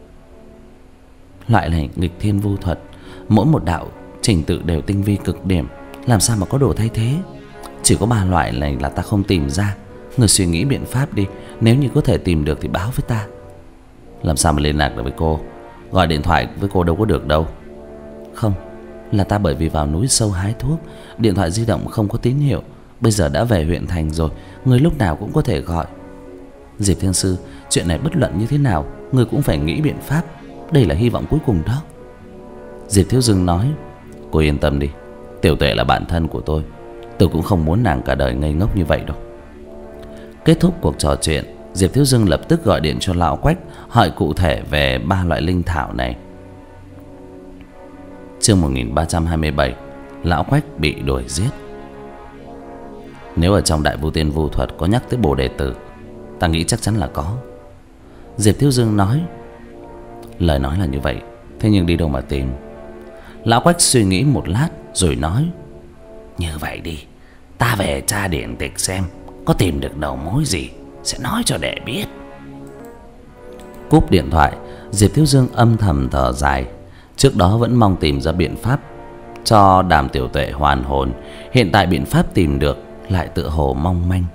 Loại này nghịch thiên vu thuật, mỗi một đạo trình tự đều tinh vi cực điểm, làm sao mà có đồ thay thế? Chỉ có ba loại này là ta không tìm ra. Người suy nghĩ biện pháp đi, nếu như có thể tìm được thì báo với ta. Làm sao mà liên lạc được với cô? Gọi điện thoại với cô đâu có được đâu. Không, là ta bởi vì vào núi sâu hái thuốc, điện thoại di động không có tín hiệu. Bây giờ đã về huyện thành rồi, người lúc nào cũng có thể gọi. Diệp Thiên Sư, chuyện này bất luận như thế nào, người cũng phải nghĩ biện pháp. Đây là hy vọng cuối cùng đó. Diệp Thiếu Dương nói, cô yên tâm đi, Tiểu Tuệ là bạn thân của tôi, tôi cũng không muốn nàng cả đời ngây ngốc như vậy đâu. Kết thúc cuộc trò chuyện, Diệp Thiếu Dương lập tức gọi điện cho lão Quách, hỏi cụ thể về ba loại linh thảo này. Chương một nghìn ba trăm hai mươi bảy, lão Quách bị đuổi giết. Nếu ở trong Đại Vu Tiên Vu Thuật có nhắc tới Bồ Đề Tử, ta nghĩ chắc chắn là có. Diệp Thiếu Dương nói. Lời nói là như vậy, thế nhưng đi đâu mà tìm? Lão Quách suy nghĩ một lát rồi nói. Như vậy đi, ta về tra điển tịch xem có tìm được đầu mối gì, sẽ nói cho đệ biết. Cúp điện thoại, Diệp Thiếu Dương âm thầm thở dài. Trước đó vẫn mong tìm ra biện pháp cho Đàm Tiểu Tuệ hoàn hồn, hiện tại biện pháp tìm được lại tựa hồ mong manh.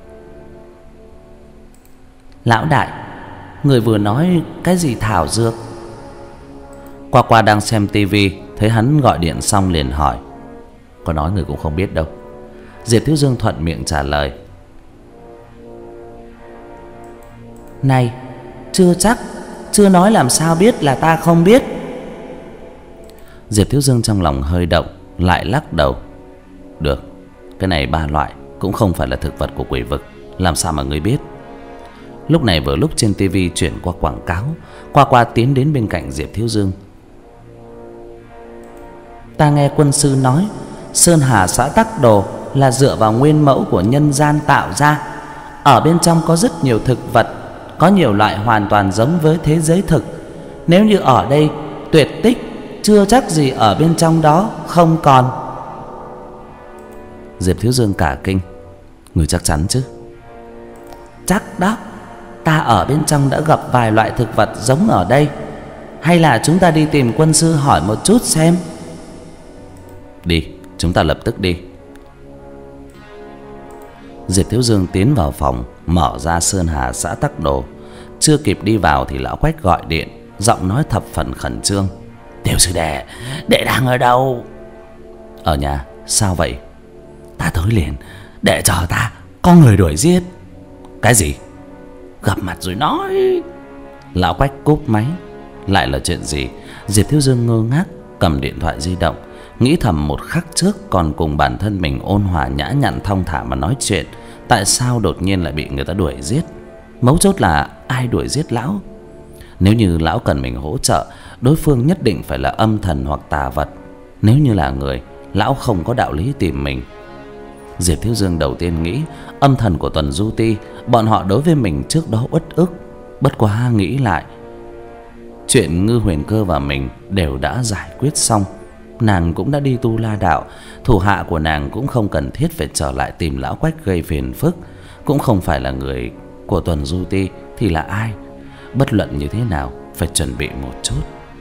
Lão đại, người vừa nói cái gì thảo dược? Qua Qua đang xem tivi, thấy hắn gọi điện xong liền hỏi. Có nói người cũng không biết đâu. Diệp Thiếu Dương thuận miệng trả lời. Này, chưa chắc, chưa nói làm sao biết là ta không biết. Diệp Thiếu Dương trong lòng hơi động, lại lắc đầu. Được, cái này ba loại cũng không phải là thực vật của quỷ vực, làm sao mà ngươi biết? Lúc này vừa lúc trên tivi chuyển qua quảng cáo, Qua Qua tiến đến bên cạnh Diệp Thiếu Dương. Ta nghe quân sư nói Sơn Hà xã Tắc Đồ là dựa vào nguyên mẫu của nhân gian tạo ra. Ở bên trong có rất nhiều thực vật, có nhiều loại hoàn toàn giống với thế giới thực. Nếu như ở đây tuyệt tích, chưa chắc gì ở bên trong đó không còn. Diệp Thiếu Dương cả kinh. Người chắc chắn chứ? Chắc đó. Ta ở bên trong đã gặp vài loại thực vật giống ở đây. Hay là chúng ta đi tìm quân sư hỏi một chút xem? Đi, chúng ta lập tức đi. Diệp Thiếu Dương tiến vào phòng, mở ra Sơn Hà xã Tắc Đồ. Chưa kịp đi vào thì lão Quách gọi điện, giọng nói thập phần khẩn trương. Tiểu sư đệ, đệ đang ở đâu? Ở nhà. Sao vậy? Ta tới liền, đệ chờ ta, có người đuổi giết. Cái gì? Gặp mặt rồi nói. Lão Quách cúp máy. Lại là chuyện gì? Diệp Thiếu Dương ngơ ngác cầm điện thoại di động, nghĩ thầm một khắc trước còn cùng bản thân mình ôn hòa nhã nhặn thong thả mà nói chuyện, tại sao đột nhiên lại bị người ta đuổi giết? Mấu chốt là ai đuổi giết lão? Nếu như lão cần mình hỗ trợ, đối phương nhất định phải là âm thần hoặc tà vật. Nếu như là người, lão không có đạo lý tìm mình. Diệp Thiếu Dương đầu tiên nghĩ âm thần của Tuần Du Ti, bọn họ đối với mình trước đó uất ức. Bất quá nghĩ lại, chuyện Ngư Huyền Cơ và mình đều đã giải quyết xong. Nàng cũng đã đi tu La Đạo, thủ hạ của nàng cũng không cần thiết phải trở lại tìm lão Quách gây phiền phức. Cũng không phải là người của Tuần Du Ti thì là ai? Bất luận như thế nào phải chuẩn bị một chút.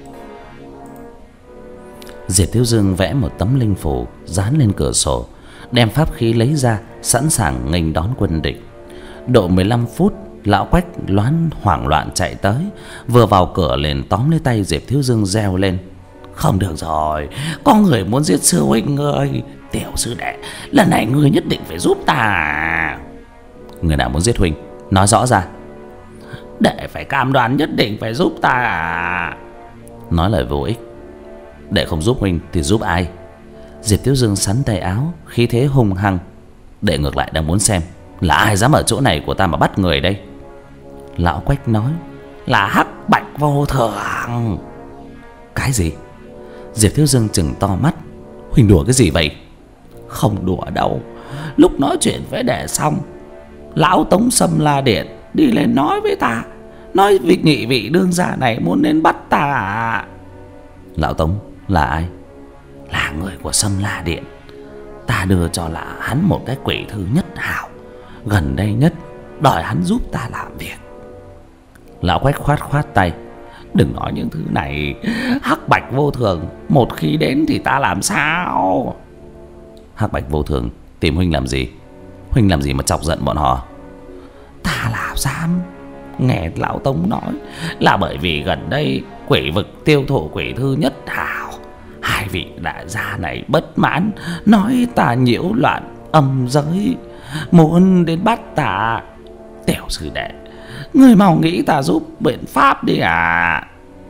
Diệp Thiếu Dương vẽ một tấm linh phù dán lên cửa sổ, đem pháp khí lấy ra, sẵn sàng nghênh đón quân địch. Độ mười lăm phút, lão Quách loáng hoảng loạn chạy tới, vừa vào cửa liền tóm lấy tay Diệp Thiếu Dương reo lên. Không được rồi, có người muốn giết sư huynh ngươi. Tiểu sư đệ, lần này ngươi nhất định phải giúp ta. Người nào muốn giết huynh, nói rõ ra. Đệ phải cam đoan nhất định phải giúp ta. Nói lời vô ích. Đệ không giúp huynh thì giúp ai? Diệp Thiếu Dương sắn tay áo, khí thế hung hăng. Đệ ngược lại đang muốn xem là ai dám ở chỗ này của ta mà bắt người đây. Lão Quách nói. Là Hắc Bạch Vô Thường. Cái gì? Diệp Thiếu Dương chừng to mắt. Huynh đùa cái gì vậy? Không đùa đâu. Lúc nói chuyện với đệ xong, lão Tống Sâm La Điện đi lên nói với ta, nói vị nhị vị đương gia này muốn đến bắt ta à? Lão Tống là ai? Là người của Sâm La Điện. Ta đưa cho là hắn một cái quỷ thư nhất hảo, gần đây nhất, đòi hắn giúp ta làm việc. Lão Quách khoát khoát tay. Đừng nói những thứ này. Hắc Bạch Vô Thường một khi đến thì ta làm sao? Hắc Bạch Vô Thường tìm huynh làm gì? Huynh làm gì mà chọc giận bọn họ? Ta làm dám. Nghe lão Tống nói là bởi vì gần đây quỷ vực tiêu thụ quỷ thư nhất hảo, hai vị đại gia này bất mãn, nói ta nhiễu loạn âm giới, muốn đến bắt ta. Tiểu sư đệ, người mau nghĩ ta giúp biện pháp đi à?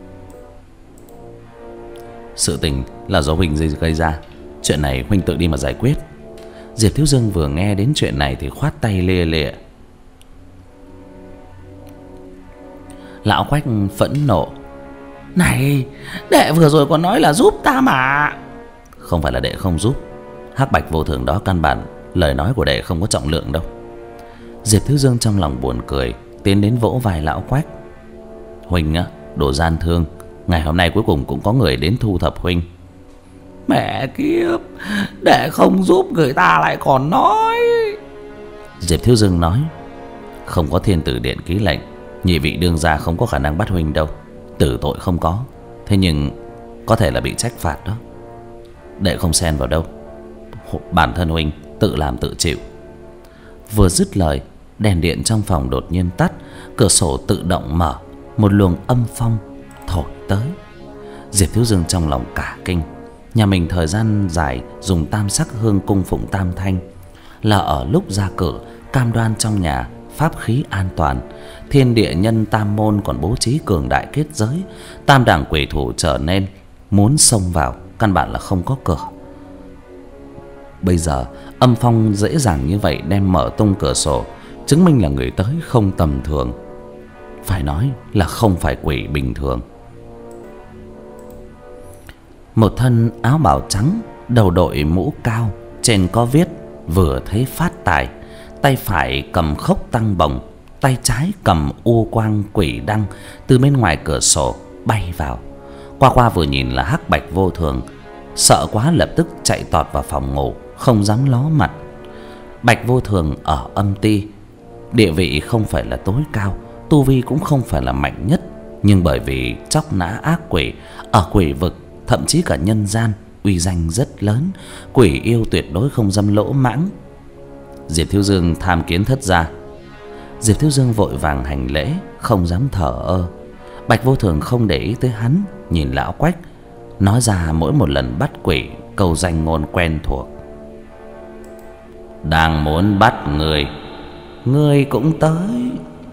Sự tình là do huynh gây ra, chuyện này huynh tự đi mà giải quyết. Diệp Thiếu Dương vừa nghe đến chuyện này thì khoát tay lia lịa. Lão Quách phẫn nộ. Này, đệ vừa rồi còn nói là giúp ta mà. Không phải là đệ không giúp. Hắc Bạch Vô Thường đó căn bản Lời nói của đệ không có trọng lượng đâu. Diệp Thiếu Dương trong lòng buồn cười, tiến đến vỗ vai lão Quách. Huynh á, đồ gian thương, ngày hôm nay cuối cùng cũng có người đến thu thập huynh. Mẹ kiếp, đệ không giúp người ta lại còn nói. Diệp Thiếu Dương nói, không có thiên tử điện ký lệnh, nhị vị đương gia không có khả năng bắt huynh đâu. Tử tội không có, thế nhưng có thể là bị trách phạt đó. Đệ không xen vào đâu, bản thân huynh tự làm tự chịu. Vừa dứt lời, đèn điện trong phòng đột nhiên tắt, cửa sổ tự động mở, một luồng âm phong thổi tới. Diệp Thiếu Dương trong lòng cả kinh. Nhà mình thời gian dài dùng tam sắc hương cung phụng tam thanh, là ở lúc ra cửa cam đoan trong nhà pháp khí an toàn. Thiên địa nhân tam môn còn bố trí cường đại kết giới, tam đẳng quỷ thủ trở nên muốn xông vào căn bản là không có cửa. Bây giờ âm phong dễ dàng như vậy đem mở tung cửa sổ, chứng minh là người tới không tầm thường, phải nói là không phải quỷ bình thường. Một thân áo bào trắng, đầu đội mũ cao, trên có viết vừa thấy phát tài, tay phải cầm khốc tăng bồng, tay trái cầm u quang quỷ đăng, từ bên ngoài cửa sổ bay vào. Qua qua vừa nhìn là Hắc Bạch Vô Thường, sợ quá lập tức chạy tọt vào phòng ngủ, không dám ló mặt. Bạch Vô Thường ở âm ti, địa vị không phải là tối cao, tu vi cũng không phải là mạnh nhất, nhưng bởi vì chóc nã ác quỷ ở quỷ vực, thậm chí cả nhân gian, uy danh rất lớn, quỷ yêu tuyệt đối không dám lỗ mãng. Diệp Thiếu Dương tham kiến thất gia. Diệp Thiếu Dương vội vàng hành lễ, không dám thở ơ. Bạch Vô Thường không để ý tới hắn, nhìn lão Quách, nói ra mỗi một lần bắt quỷ câu danh ngôn quen thuộc. Đang muốn bắt người, người cũng tới.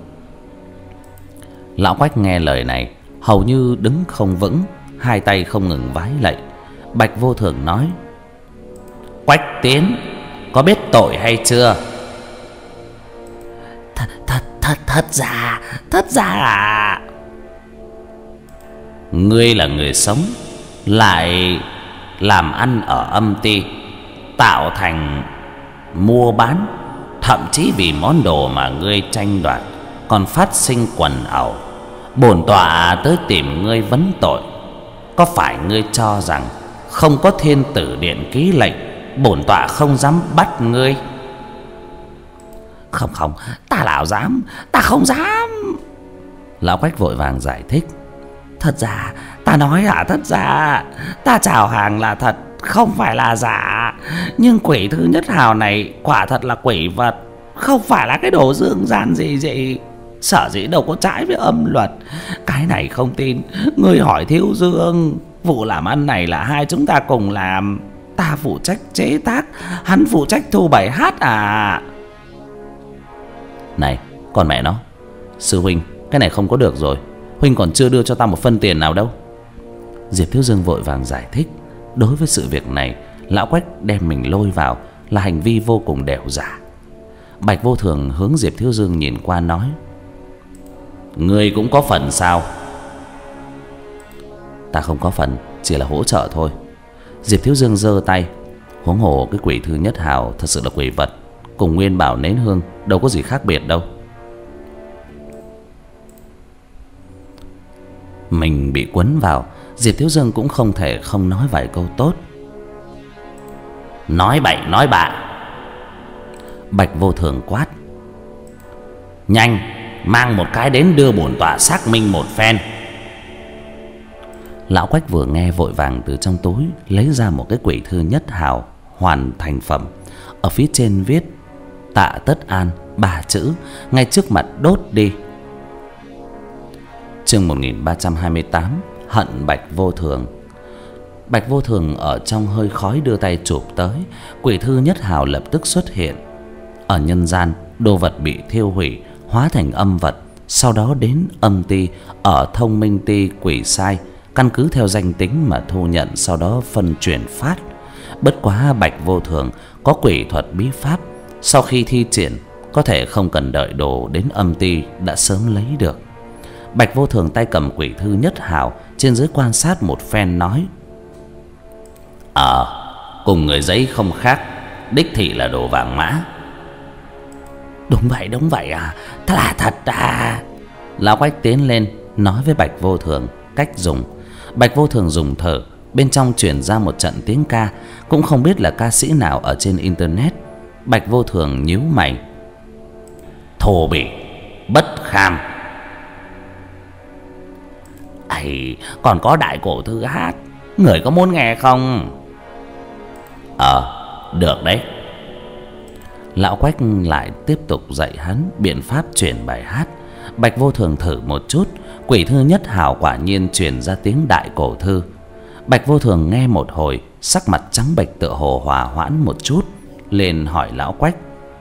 Lão Quách nghe lời này hầu như đứng không vững, hai tay không ngừng vái lạy. Bạch Vô Thường nói, Quách Tiến, có biết tội hay chưa? Thật thật thật thật giả, thật giả à? Ngươi là người sống, lại làm ăn ở âm ti, tạo thành mua bán, thậm chí vì món đồ mà ngươi tranh đoạt còn phát sinh quần ẩu. Bổn tọa tới tìm ngươi vấn tội. Có phải ngươi cho rằng không có thiên tử điện ký lệnh, bổn tọa không dám bắt ngươi? Không không, ta nào dám, ta không dám. Lão Quách vội vàng giải thích, thật giả, ta nói hả thất giả, ta chào hàng là thật, không phải là giả. Nhưng quỷ thứ nhất hào này quả thật là quỷ vật, không phải là cái đồ dương gian gì gì. Sở dĩ đâu có trái với âm luật. Cái này không tin, ngươi hỏi Thiếu Dương. Vụ làm ăn này là hai chúng ta cùng làm, ta phụ trách chế tác, hắn phụ trách thu bài hát à. Này, còn mẹ nó, sư huynh, cái này không có được rồi. Huynh còn chưa đưa cho ta một phân tiền nào đâu. Diệp Thiếu Dương vội vàng giải thích, đối với sự việc này, lão Quách đem mình lôi vào là hành vi vô cùng đểu giả. Bạch Vô Thường hướng Diệp Thiếu Dương nhìn qua nói, ngươi cũng có phần sao? Ta không có phần, chỉ là hỗ trợ thôi. Diệp Thiếu Dương giơ tay, huống hồ cái quỷ thứ nhất hào thật sự là quỷ vật, cùng nguyên bảo nến hương đâu có gì khác biệt đâu. Mình bị quấn vào, Diệp Thiếu Dương cũng không thể không nói vài câu tốt. Nói bậy nói bạ. Bạch Vô Thường quát, nhanh mang một cái đến đưa bổn tọa xác minh một phen. Lão Quách vừa nghe vội vàng từ trong túi lấy ra một cái quỷ thư nhất hào hoàn thành phẩm, ở phía trên viết Tạ Tất An ba chữ, ngay trước mặt đốt đi. Chương một nghìn ba trăm hai mươi tám, hận Bạch Vô Thường. Bạch Vô Thường ở trong hơi khói đưa tay chụp tới, quỷ thư nhất hào lập tức xuất hiện. Ở nhân gian, đồ vật bị thiêu hủy hóa thành âm vật, sau đó đến âm ti ở Thông Minh Ti quỷ sai, căn cứ theo danh tính mà thu nhận, sau đó phân chuyển phát. Bất quá Bạch Vô Thường có quỷ thuật bí pháp, sau khi thi triển có thể không cần đợi đồ đến âm ti đã sớm lấy được. Bạch Vô Thường tay cầm quỷ thư nhất hào, trên dưới quan sát một phen nói, Ờ, cùng người giấy không khác, đích thị là đồ vàng mã. Đúng vậy, đúng vậy à, thật là thật à. Lão Quách tiến lên nói với Bạch Vô Thường cách dùng. Bạch Vô Thường dùng thử, bên trong truyền ra một trận tiếng ca, cũng không biết là ca sĩ nào ở trên internet. Bạch Vô Thường nhíu mày. Thô bỉ, bất kham. Ấy, còn có đại cổ thư hát, người có muốn nghe không? Ờ, được đấy. Lão Quách lại tiếp tục dạy hắn biện pháp truyền bài hát. Bạch Vô Thường thử một chút, quỷ thư nhất hào quả nhiên truyền ra tiếng đại cổ thư. Bạch Vô Thường nghe một hồi, sắc mặt trắng bệch tựa hồ hòa hoãn một chút, liền hỏi Lão Quách: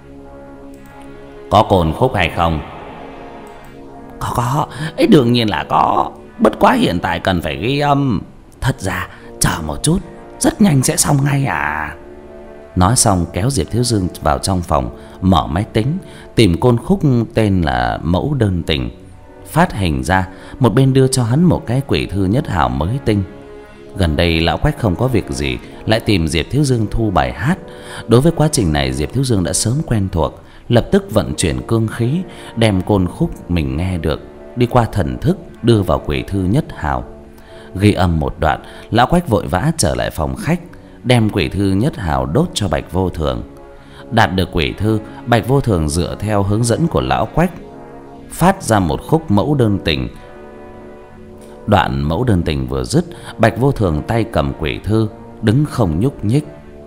có cồn khúc hay không? Có có, ấy đương nhiên là có. Bất quá hiện tại cần phải ghi âm. Thật ra chờ một chút, rất nhanh sẽ xong ngay à. Nói xong kéo Diệp Thiếu Dương vào trong phòng, mở máy tính, tìm côn khúc tên là Mẫu Đơn Tình, phát hình ra, một bên đưa cho hắn một cái quỷ thư nhất hào mới tinh. Gần đây Lão Quách không có việc gì, lại tìm Diệp Thiếu Dương thu bài hát. Đối với quá trình này Diệp Thiếu Dương đã sớm quen thuộc, lập tức vận chuyển cương khí, đem côn khúc mình nghe được đi qua thần thức đưa vào quỷ thư nhất hào. Ghi âm một đoạn, Lão Quách vội vã trở lại phòng khách, đem quỷ thư nhất hào đốt cho Bạch Vô Thường. Đạt được quỷ thư, Bạch Vô Thường dựa theo hướng dẫn của Lão Quách phát ra một khúc Mẫu Đơn Tình. Đoạn Mẫu Đơn Tình vừa dứt, Bạch Vô Thường tay cầm quỷ thư, đứng không nhúc nhích.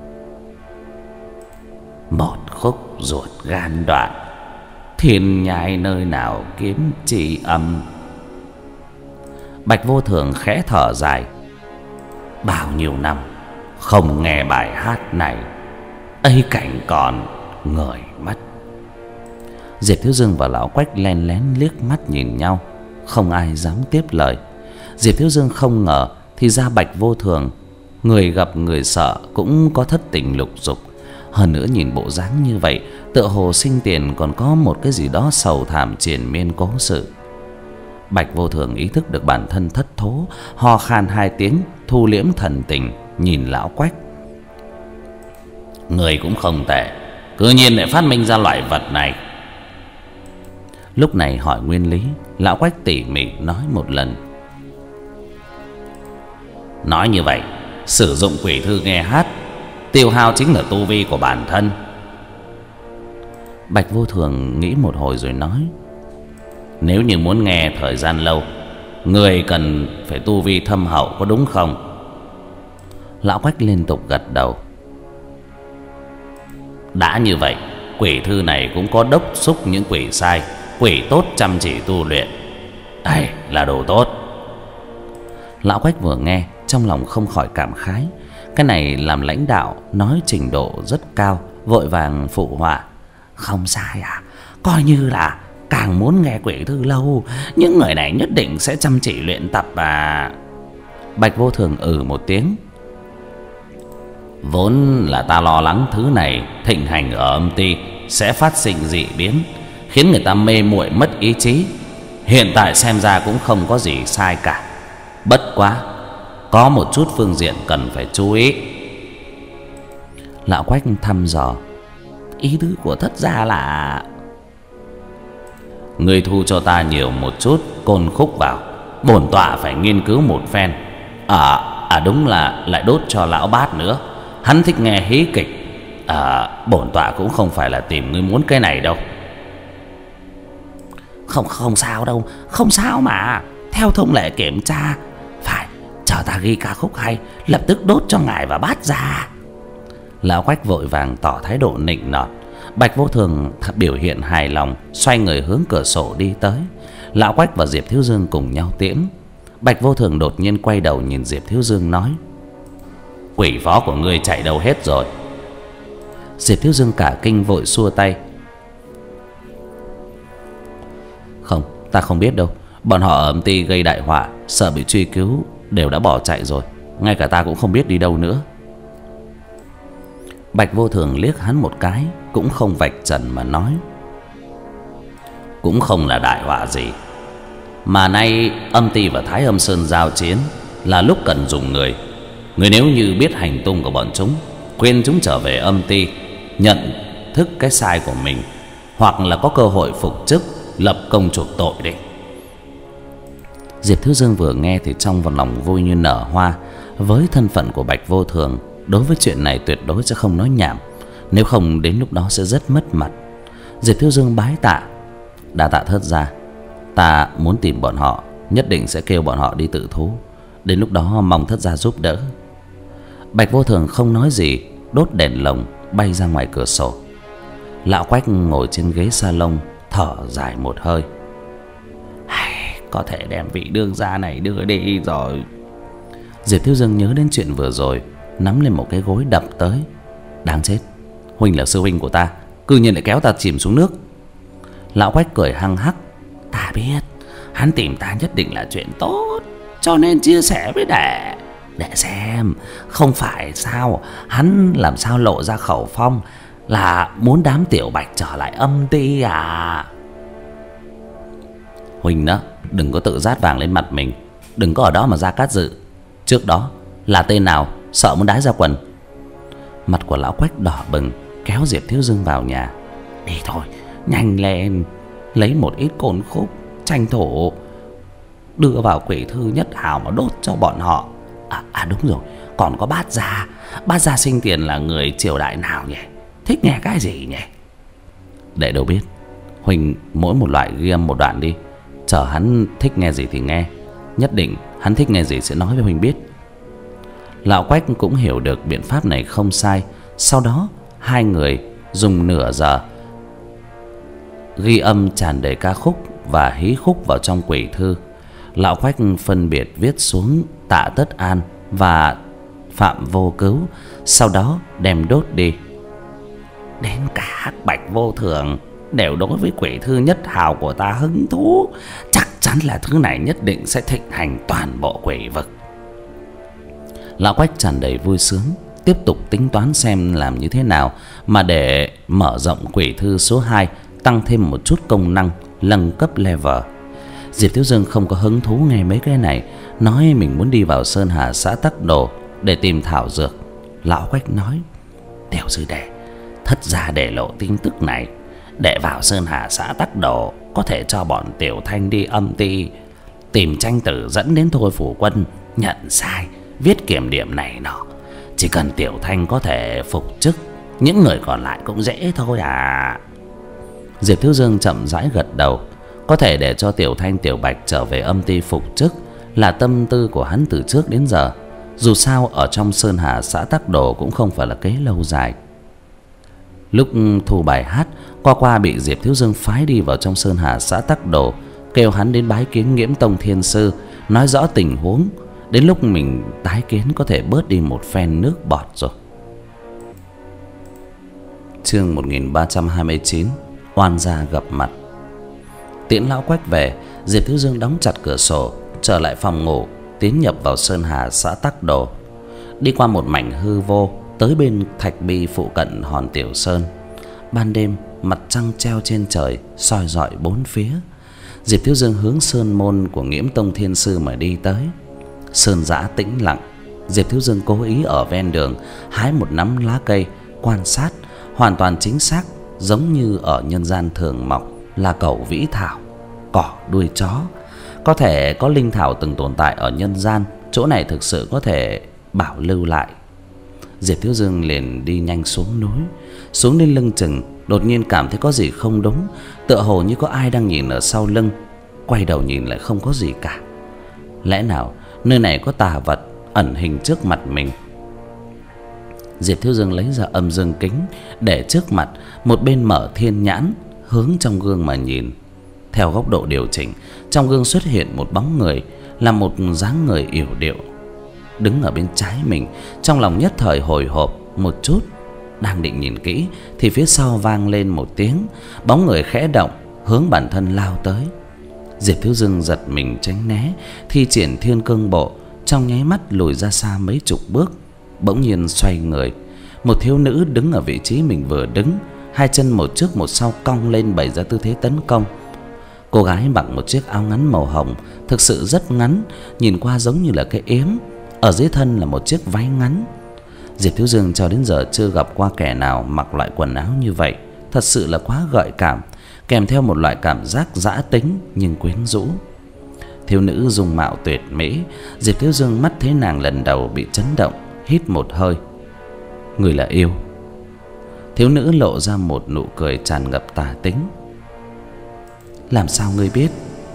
Một khúc ruột gan đoạn, thiên nhai nơi nào kiếm chi âm. Bạch Vô Thường khẽ thở dài. Bao nhiêu năm không nghe bài hát này, ấy cảnh còn người mất. Diệp Thiếu Dương và Lão Quách len lén liếc mắt nhìn nhau, không ai dám tiếp lời. Diệp Thiếu Dương không ngờ thì ra Bạch Vô Thường, người gặp người sợ cũng có thất tình lục dục. Hơn nữa nhìn bộ dáng như vậy, tựa hồ sinh tiền còn có một cái gì đó sầu thảm triền miên cố sự. Bạch Vô Thường ý thức được bản thân thất thố, ho khan hai tiếng, thu liễm thần tình, nhìn Lão Quách. Người cũng không tệ, cứ nhiên lại phát minh ra loại vật này. Lúc này hỏi nguyên lý, Lão Quách tỉ mỉ nói một lần. Nói như vậy, sử dụng quỷ thư nghe hát, tiêu hao chính là tu vi của bản thân. Bạch Vô Thường nghĩ một hồi rồi nói: nếu như muốn nghe thời gian lâu, người cần phải tu vi thâm hậu, có đúng không? Lão Quách liên tục gật đầu. Đã như vậy, quỷ thư này cũng có đốc xúc những quỷ sai, quỷ tốt chăm chỉ tu luyện. Đây là đồ tốt. Lão Quách vừa nghe, trong lòng không khỏi cảm khái. Cái này làm lãnh đạo nói trình độ rất cao, vội vàng phụ họa: không sai à, coi như là càng muốn nghe quỷ thư lâu, những người này nhất định sẽ chăm chỉ luyện tập à. Bạch Vô Thường ừ một tiếng. Vốn là ta lo lắng thứ này thịnh hành ở âm ty sẽ phát sinh dị biến, khiến người ta mê muội mất ý chí. Hiện tại xem ra cũng không có gì sai cả. Bất quá có một chút phương diện cần phải chú ý. Lão Quách thăm dò. Ý tứ của thất gia là: người thu cho ta nhiều một chút côn khúc vào, bổn tọa phải nghiên cứu một phen. À, à đúng là lại đốt cho lão bát nữa, hắn thích nghe hí kịch. À, bổn tọa cũng không phải là tìm ngươi muốn cái này đâu. Không không sao đâu, không sao mà. Theo thông lệ kiểm tra, phải chờ ta ghi ca khúc hay, lập tức đốt cho ngài và bát ra. Lão Quách vội vàng tỏ thái độ nịnh nọt. Bạch Vô Thường biểu hiện hài lòng, xoay người hướng cửa sổ đi tới. Lão Quách và Diệp Thiếu Dương cùng nhau tiễn. Bạch Vô Thường đột nhiên quay đầu nhìn Diệp Thiếu Dương nói: quỷ phó của ngươi chạy đâu hết rồi? Diệp Thiếu Dương cả kinh vội xua tay: không, ta không biết đâu. Bọn họ ở âm ty gây đại họa, sợ bị truy cứu, đều đã bỏ chạy rồi. Ngay cả ta cũng không biết đi đâu nữa. Bạch Vô Thường liếc hắn một cái, cũng không vạch trần mà nói: cũng không là đại họa gì. Mà nay âm ty và Thái Âm Sơn giao chiến, là lúc cần dùng người. Người nếu như biết hành tung của bọn chúng, khuyên chúng trở về âm ty, nhận thức cái sai của mình, hoặc là có cơ hội phục chức, lập công chuộc tội đi. Diệp Thiếu Dương vừa nghe thì trong vào lòng vui như nở hoa. Với thân phận của Bạch Vô Thường, đối với chuyện này tuyệt đối sẽ không nói nhảm, nếu không đến lúc đó sẽ rất mất mặt. Diệp Thiếu Dương bái tạ: đa tạ thất gia, ta muốn tìm bọn họ, nhất định sẽ kêu bọn họ đi tự thú, đến lúc đó mong thất gia giúp đỡ. Bạch Vô Thường không nói gì, đốt đèn lồng bay ra ngoài cửa sổ. Lão Quách ngồi trên ghế salon thở dài một hơi: có thể đem vị đương gia này đưa đi rồi. Diệp Thiếu Dương nhớ đến chuyện vừa rồi, nắm lên một cái gối đập tới: đáng chết, huynh là sư huynh của ta, cư nhiên lại kéo ta chìm xuống nước. Lão Quách cười hăng hắc: ta biết hắn tìm ta nhất định là chuyện tốt, cho nên chia sẻ với đệ, để xem không phải sao hắn làm sao lộ ra khẩu phong là muốn đám tiểu Bạch trở lại âm ti à. Huynh đó, đừng có tự rát vàng lên mặt mình, đừng có ở đó mà ra cát dự. Trước đó là tên nào sợ muốn đái ra quần. Mặt của lão Quách đỏ bừng, kéo Diệp Thiếu Dương vào nhà: đi thôi, nhanh lên, lấy một ít côn khúc, tranh thủ đưa vào quỷ thư nhất hào mà đốt cho bọn họ. À, à đúng rồi, còn có Bát gia. Bát gia sinh tiền là người triều đại nào nhỉ? Thích nghe cái gì nhỉ? Đệ đâu biết, huynh mỗi một loại ghi âm một đoạn đi, chờ hắn thích nghe gì thì nghe, nhất định hắn thích nghe gì sẽ nói với huynh biết. Lão Quách cũng hiểu được biện pháp này không sai. Sau đó hai người dùng nửa giờ ghi âm tràn đầy ca khúc và hí khúc vào trong quỷ thư. Lão Quách phân biệt viết xuống Tạ Tất An và Phạm Vô Cứu, sau đó đem đốt đi. Đến cả Bạch Vô Thường đều đối với quỷ thư nhất hào của ta hứng thú, chắc chắn là thứ này nhất định sẽ thịnh hành toàn bộ quỷ vực. Lão Quách tràn đầy vui sướng, tiếp tục tính toán xem làm như thế nào mà để mở rộng quỷ thư số hai, tăng thêm một chút công năng, nâng cấp level. Diệp Thiếu Dương không có hứng thú nghe mấy cái này, nói mình muốn đi vào Sơn Hà xã Tắc Đồ để tìm thảo dược. Lão Quách nói: tiểu sư đệ, thất gia để lộ tin tức này, để vào Sơn Hà xã Tắc Đồ có thể cho bọn Tiểu Thanh đi âm ti, tìm tranh tử dẫn đến Thôi Phủ Quân nhận sai, viết kiểm điểm này nọ. Chỉ cần Tiểu Thanh có thể phục chức, những người còn lại cũng dễ thôi à. Diệp Thiếu Dương chậm rãi gật đầu. Có thể để cho Tiểu Thanh Tiểu Bạch trở về âm ti phục chức là tâm tư của hắn từ trước đến giờ. Dù sao ở trong Sơn Hà xã Tắc Đồ cũng không phải là kế lâu dài. Lúc thu bài hát, qua qua bị Diệp Thiếu Dương phái đi vào trong Sơn Hà xã Tắc Đồ, kêu hắn đến bái kiến Nghiễm Tông Thiên Sư, nói rõ tình huống. Đến lúc mình tái kiến có thể bớt đi một phen nước bọt rồi. Chương một nghìn ba trăm hai mươi chín, oan gia gặp mặt. Tiễn lão Quách về, Diệp Thiếu Dương đóng chặt cửa sổ, trở lại phòng ngủ, tiến nhập vào Sơn Hà xã Tắc Đồ. Đi qua một mảnh hư vô, tới bên thạch bi phụ cận hòn Tiểu Sơn. Ban đêm, mặt trăng treo trên trời, soi rọi bốn phía. Diệp Thiếu Dương hướng sơn môn của Nghiễm Tông Thiên Sư mà đi tới. Sơn giã tĩnh lặng. Diệp Thiếu Dương cố ý ở ven đường hái một nắm lá cây, quan sát, hoàn toàn chính xác, giống như ở nhân gian thường mọc là cẩu vĩ thảo, cỏ đuôi chó. Có thể có linh thảo từng tồn tại ở nhân gian, chỗ này thực sự có thể bảo lưu lại. Diệp Thiếu Dương liền đi nhanh xuống núi. Xuống đến lưng chừng, đột nhiên cảm thấy có gì không đúng, tựa hồ như có ai đang nhìn ở sau lưng. Quay đầu nhìn lại không có gì cả. Lẽ nào nơi này có tà vật ẩn hình trước mặt mình? Diệp Thiếu Dương lấy ra âm dương kính để trước mặt, một bên mở thiên nhãn, hướng trong gương mà nhìn. Theo góc độ điều chỉnh, trong gương xuất hiện một bóng người, là một dáng người yểu điệu, đứng ở bên trái mình. Trong lòng nhất thời hồi hộp một chút, đang định nhìn kỹ thì phía sau vang lên một tiếng, bóng người khẽ động, hướng bản thân lao tới. Diệp Thiếu Dương giật mình tránh né, thi triển Thiên Cương Bộ, trong nháy mắt lùi ra xa mấy chục bước. Bỗng nhiên xoay người, một thiếu nữ đứng ở vị trí mình vừa đứng, hai chân một trước một sau cong lên bày ra tư thế tấn công. Cô gái mặc một chiếc áo ngắn màu hồng, thực sự rất ngắn, nhìn qua giống như là cái yếm. Ở dưới thân là một chiếc váy ngắn. Diệp Thiếu Dương cho đến giờ chưa gặp qua kẻ nào mặc loại quần áo như vậy, thật sự là quá gợi cảm, kèm theo một loại cảm giác dã tính nhưng quyến rũ. Thiếu nữ dung mạo tuyệt mỹ, Diệp Thiếu Dương mắt thấy nàng lần đầu bị chấn động, hít một hơi. Người là yêu. Thiếu nữ lộ ra một nụ cười tràn ngập tà tính. Làm sao ngươi biết?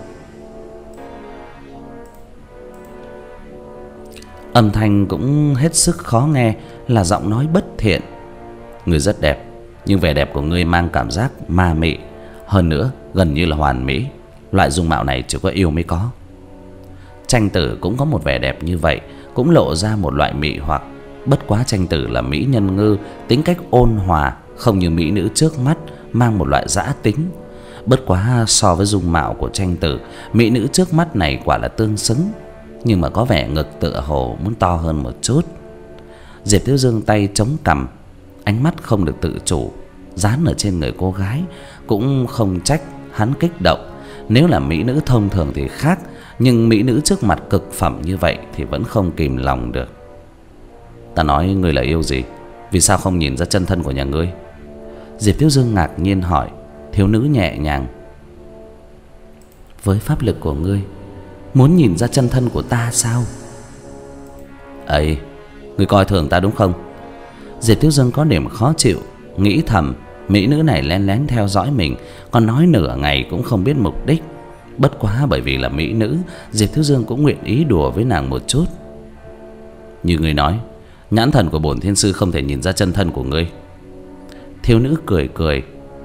Âm thanh cũng hết sức khó nghe, là giọng nói bất thiện. Ngươi rất đẹp, nhưng vẻ đẹp của ngươi mang cảm giác ma mị, hơn nữa gần như là hoàn mỹ. Loại dung mạo này chỉ có yêu mới có. Tranh tử cũng có một vẻ đẹp như vậy, cũng lộ ra một loại mị hoặc. Bất quá tranh tử là mỹ nhân ngư, tính cách ôn hòa, không như mỹ nữ trước mắt mang một loại dã tính. Bất quá so với dung mạo của tranh tử, mỹ nữ trước mắt này quả là tương xứng, nhưng mà có vẻ ngực tựa hồ muốn to hơn một chút. Diệp Thiếu Dương tay chống cằm, ánh mắt không được tự chủ dán ở trên người cô gái. Cũng không trách hắn kích động. Nếu là mỹ nữ thông thường thì khác, nhưng mỹ nữ trước mặt cực phẩm như vậy thì vẫn không kìm lòng được. Ta nói ngươi là yêu gì? Vì sao không nhìn ra chân thân của nhà ngươi? Diệp Thiếu Dương ngạc nhiên hỏi. Thiếu nữ nhẹ nhàng. Với pháp lực của ngươi, muốn nhìn ra chân thân của ta sao? Ấy, ngươi coi thường ta đúng không? Diệp Thiếu Dương có điểm khó chịu, nghĩ thầm mỹ nữ này lén lén theo dõi mình, còn nói nửa ngày cũng không biết mục đích. Bất quá bởi vì là mỹ nữ, Diệp Thiếu Dương cũng nguyện ý đùa với nàng một chút. Như ngươi nói, nhãn thần của bổn thiên sư không thể nhìn ra chân thân của ngươi. Thiếu nữ cười cười.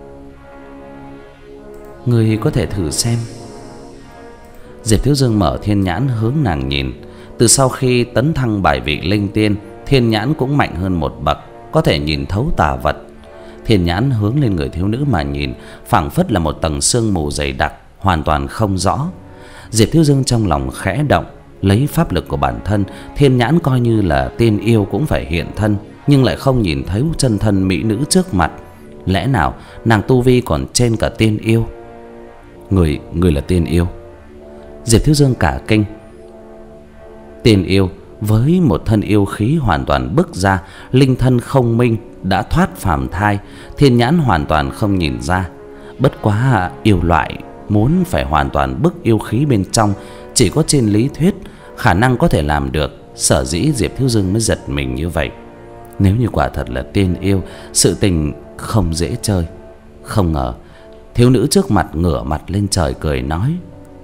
Ngươi có thể thử xem. Diệp Thiếu Dương mở thiên nhãn hướng nàng nhìn. Từ sau khi tấn thăng bài vị linh tiên, thiên nhãn cũng mạnh hơn một bậc, có thể nhìn thấu tà vật. Thiên nhãn hướng lên người thiếu nữ mà nhìn, phảng phất là một tầng sương mù dày đặc, hoàn toàn không rõ. Diệp Thiếu Dương trong lòng khẽ động, lấy pháp lực của bản thân, thiên nhãn coi như là tiên yêu cũng phải hiện thân, nhưng lại không nhìn thấy chân thân mỹ nữ trước mặt. Lẽ nào nàng tu vi còn trên cả tiên yêu? Người, người là tiên yêu? Diệp Thiếu Dương cả kinh. Tiên yêu với một thân yêu khí hoàn toàn bức ra, linh thân không minh, đã thoát phàm thai, thiên nhãn hoàn toàn không nhìn ra. Bất quá yêu loại muốn phải hoàn toàn bức yêu khí bên trong, chỉ có trên lý thuyết khả năng có thể làm được, sở dĩ Diệp Thiếu Dương mới giật mình như vậy. Nếu như quả thật là tiên yêu, sự tình không dễ chơi. Không ngờ thiếu nữ trước mặt ngửa mặt lên trời cười nói.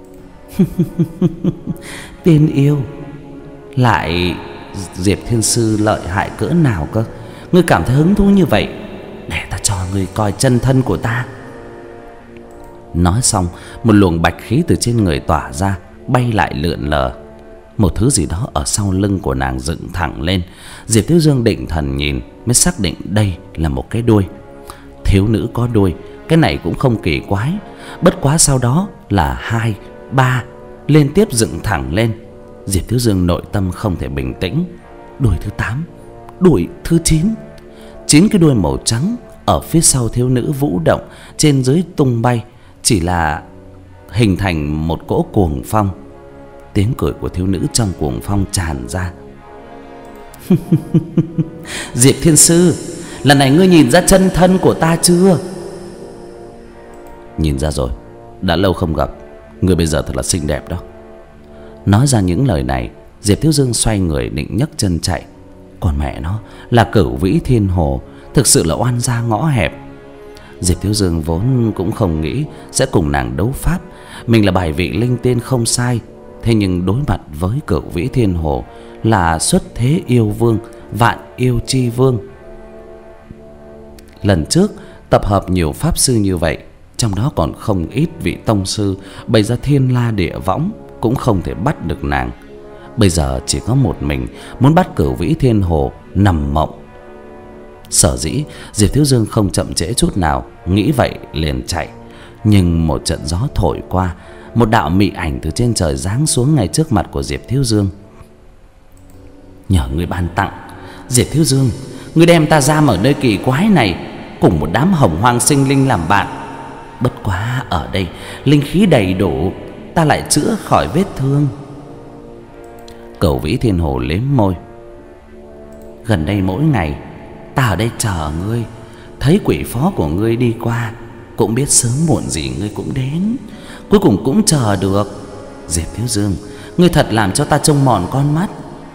Tiên yêu lại Diệp Thiên Sư lợi hại cỡ nào cơ? Ngươi cảm thấy hứng thú như vậy, để ta cho ngươi coi chân thân của ta. Nói xong, một luồng bạch khí từ trên người tỏa ra, bay lại lượn lờ. Một thứ gì đó ở sau lưng của nàng dựng thẳng lên. Diệp Thiếu Dương định thần nhìn, mới xác định đây là một cái đuôi. Thiếu nữ có đuôi, cái này cũng không kỳ quái. Bất quá sau đó là hai, ba liên tiếp dựng thẳng lên. Diệp Thiếu Dương nội tâm không thể bình tĩnh. Đuôi thứ tám, đuôi thứ chín. Chín cái đuôi màu trắng ở phía sau thiếu nữ vũ động, trên dưới tung bay, chỉ là hình thành một cỗ cuồng phong. Tiếng cười của thiếu nữ trong cuồng phong tràn ra. Diệp Thiên Sư, lần này ngươi nhìn ra chân thân của ta chưa? Nhìn ra rồi, đã lâu không gặp. Ngươi bây giờ thật là xinh đẹp đó. Nói ra những lời này, Diệp Thiếu Dương xoay người định nhấc chân chạy. Còn mẹ nó là Cửu Vĩ Thiên Hồ, thực sự là oan gia ngõ hẹp. Diệp Thiếu Dương vốn cũng không nghĩ sẽ cùng nàng đấu pháp. Mình là bài vị linh tiên không sai, thế nhưng đối mặt với Cửu Vĩ Thiên Hồ là xuất thế yêu vương, vạn yêu chi vương. Lần trước tập hợp nhiều pháp sư như vậy, trong đó còn không ít vị tông sư, bày ra thiên la địa võng cũng không thể bắt được nàng. Bây giờ chỉ có một mình, muốn bắt Cửu Vĩ Thiên Hồ nằm mộng. Sở dĩ Diệp Thiếu Dương không chậm trễ chút nào, nghĩ vậy liền chạy. Nhưng một trận gió thổi qua, một đạo mị ảnh từ trên trời giáng xuống ngay trước mặt của Diệp Thiếu Dương. Nhờ ngươi ban tặng, Diệp Thiếu Dương, ngươi đem ta giam ở nơi kỳ quái này, cùng một đám hồng hoang sinh linh làm bạn. Bất quá ở đây linh khí đầy đủ, ta lại chữa khỏi vết thương. Cửu Vĩ Thiên Hồ liếm môi. Gần đây mỗi ngày ta ở đây chờ ngươi, thấy quỷ phó của ngươi đi qua, cũng biết sớm muộn gì ngươi cũng đến, cuối cùng cũng chờ được. Diệp Thiếu Dương, ngươi thật làm cho ta trông mòn con mắt.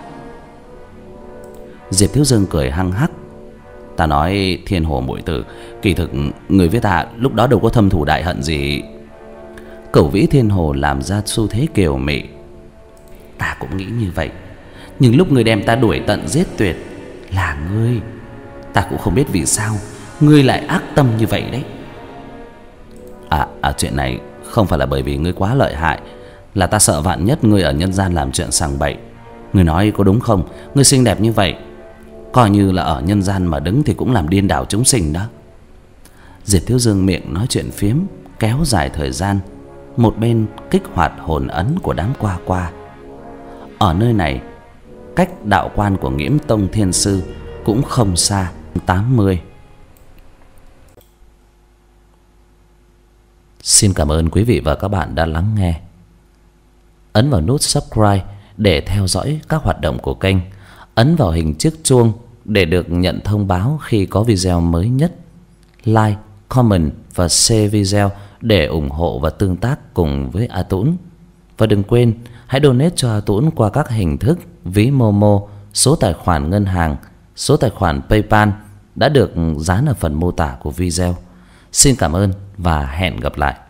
Diệp Thiếu Dương cười hăng hắc. Ta nói Thiên Hồ muội tử, kỳ thực người với ta lúc đó đâu có thâm thù đại hận gì. Cẩu Vĩ Thiên Hồ làm ra xu thế kiều mị. Ta cũng nghĩ như vậy, nhưng lúc ngươi đem ta đuổi tận giết tuyệt là ngươi, ta cũng không biết vì sao ngươi lại ác tâm như vậy đấy. À, à chuyện này không phải là bởi vì ngươi quá lợi hại, là ta sợ vạn nhất ngươi ở nhân gian làm chuyện sằng bậy. Ngươi nói có đúng không? Ngươi xinh đẹp như vậy, coi như là ở nhân gian mà đứng thì cũng làm điên đảo chúng sinh đó. Diệp Thiếu Dương miệng nói chuyện phiếm kéo dài thời gian, một bên kích hoạt hồn ấn của đám qua qua. Ở nơi này, cách đạo quan của Nghiễm Tông Thiên Sư cũng không xa. Tám mươi. Xin cảm ơn quý vị và các bạn đã lắng nghe. Ấn vào nút subscribe để theo dõi các hoạt động của kênh. Ấn vào hình chiếc chuông để được nhận thông báo khi có video mới nhất. Like, comment và share video để ủng hộ và tương tác cùng với A Tũng. Và đừng quên hãy donate cho A Tũng qua các hình thức ví Momo, số tài khoản ngân hàng, số tài khoản PayPal đã được dán ở phần mô tả của video. Xin cảm ơn và hẹn gặp lại.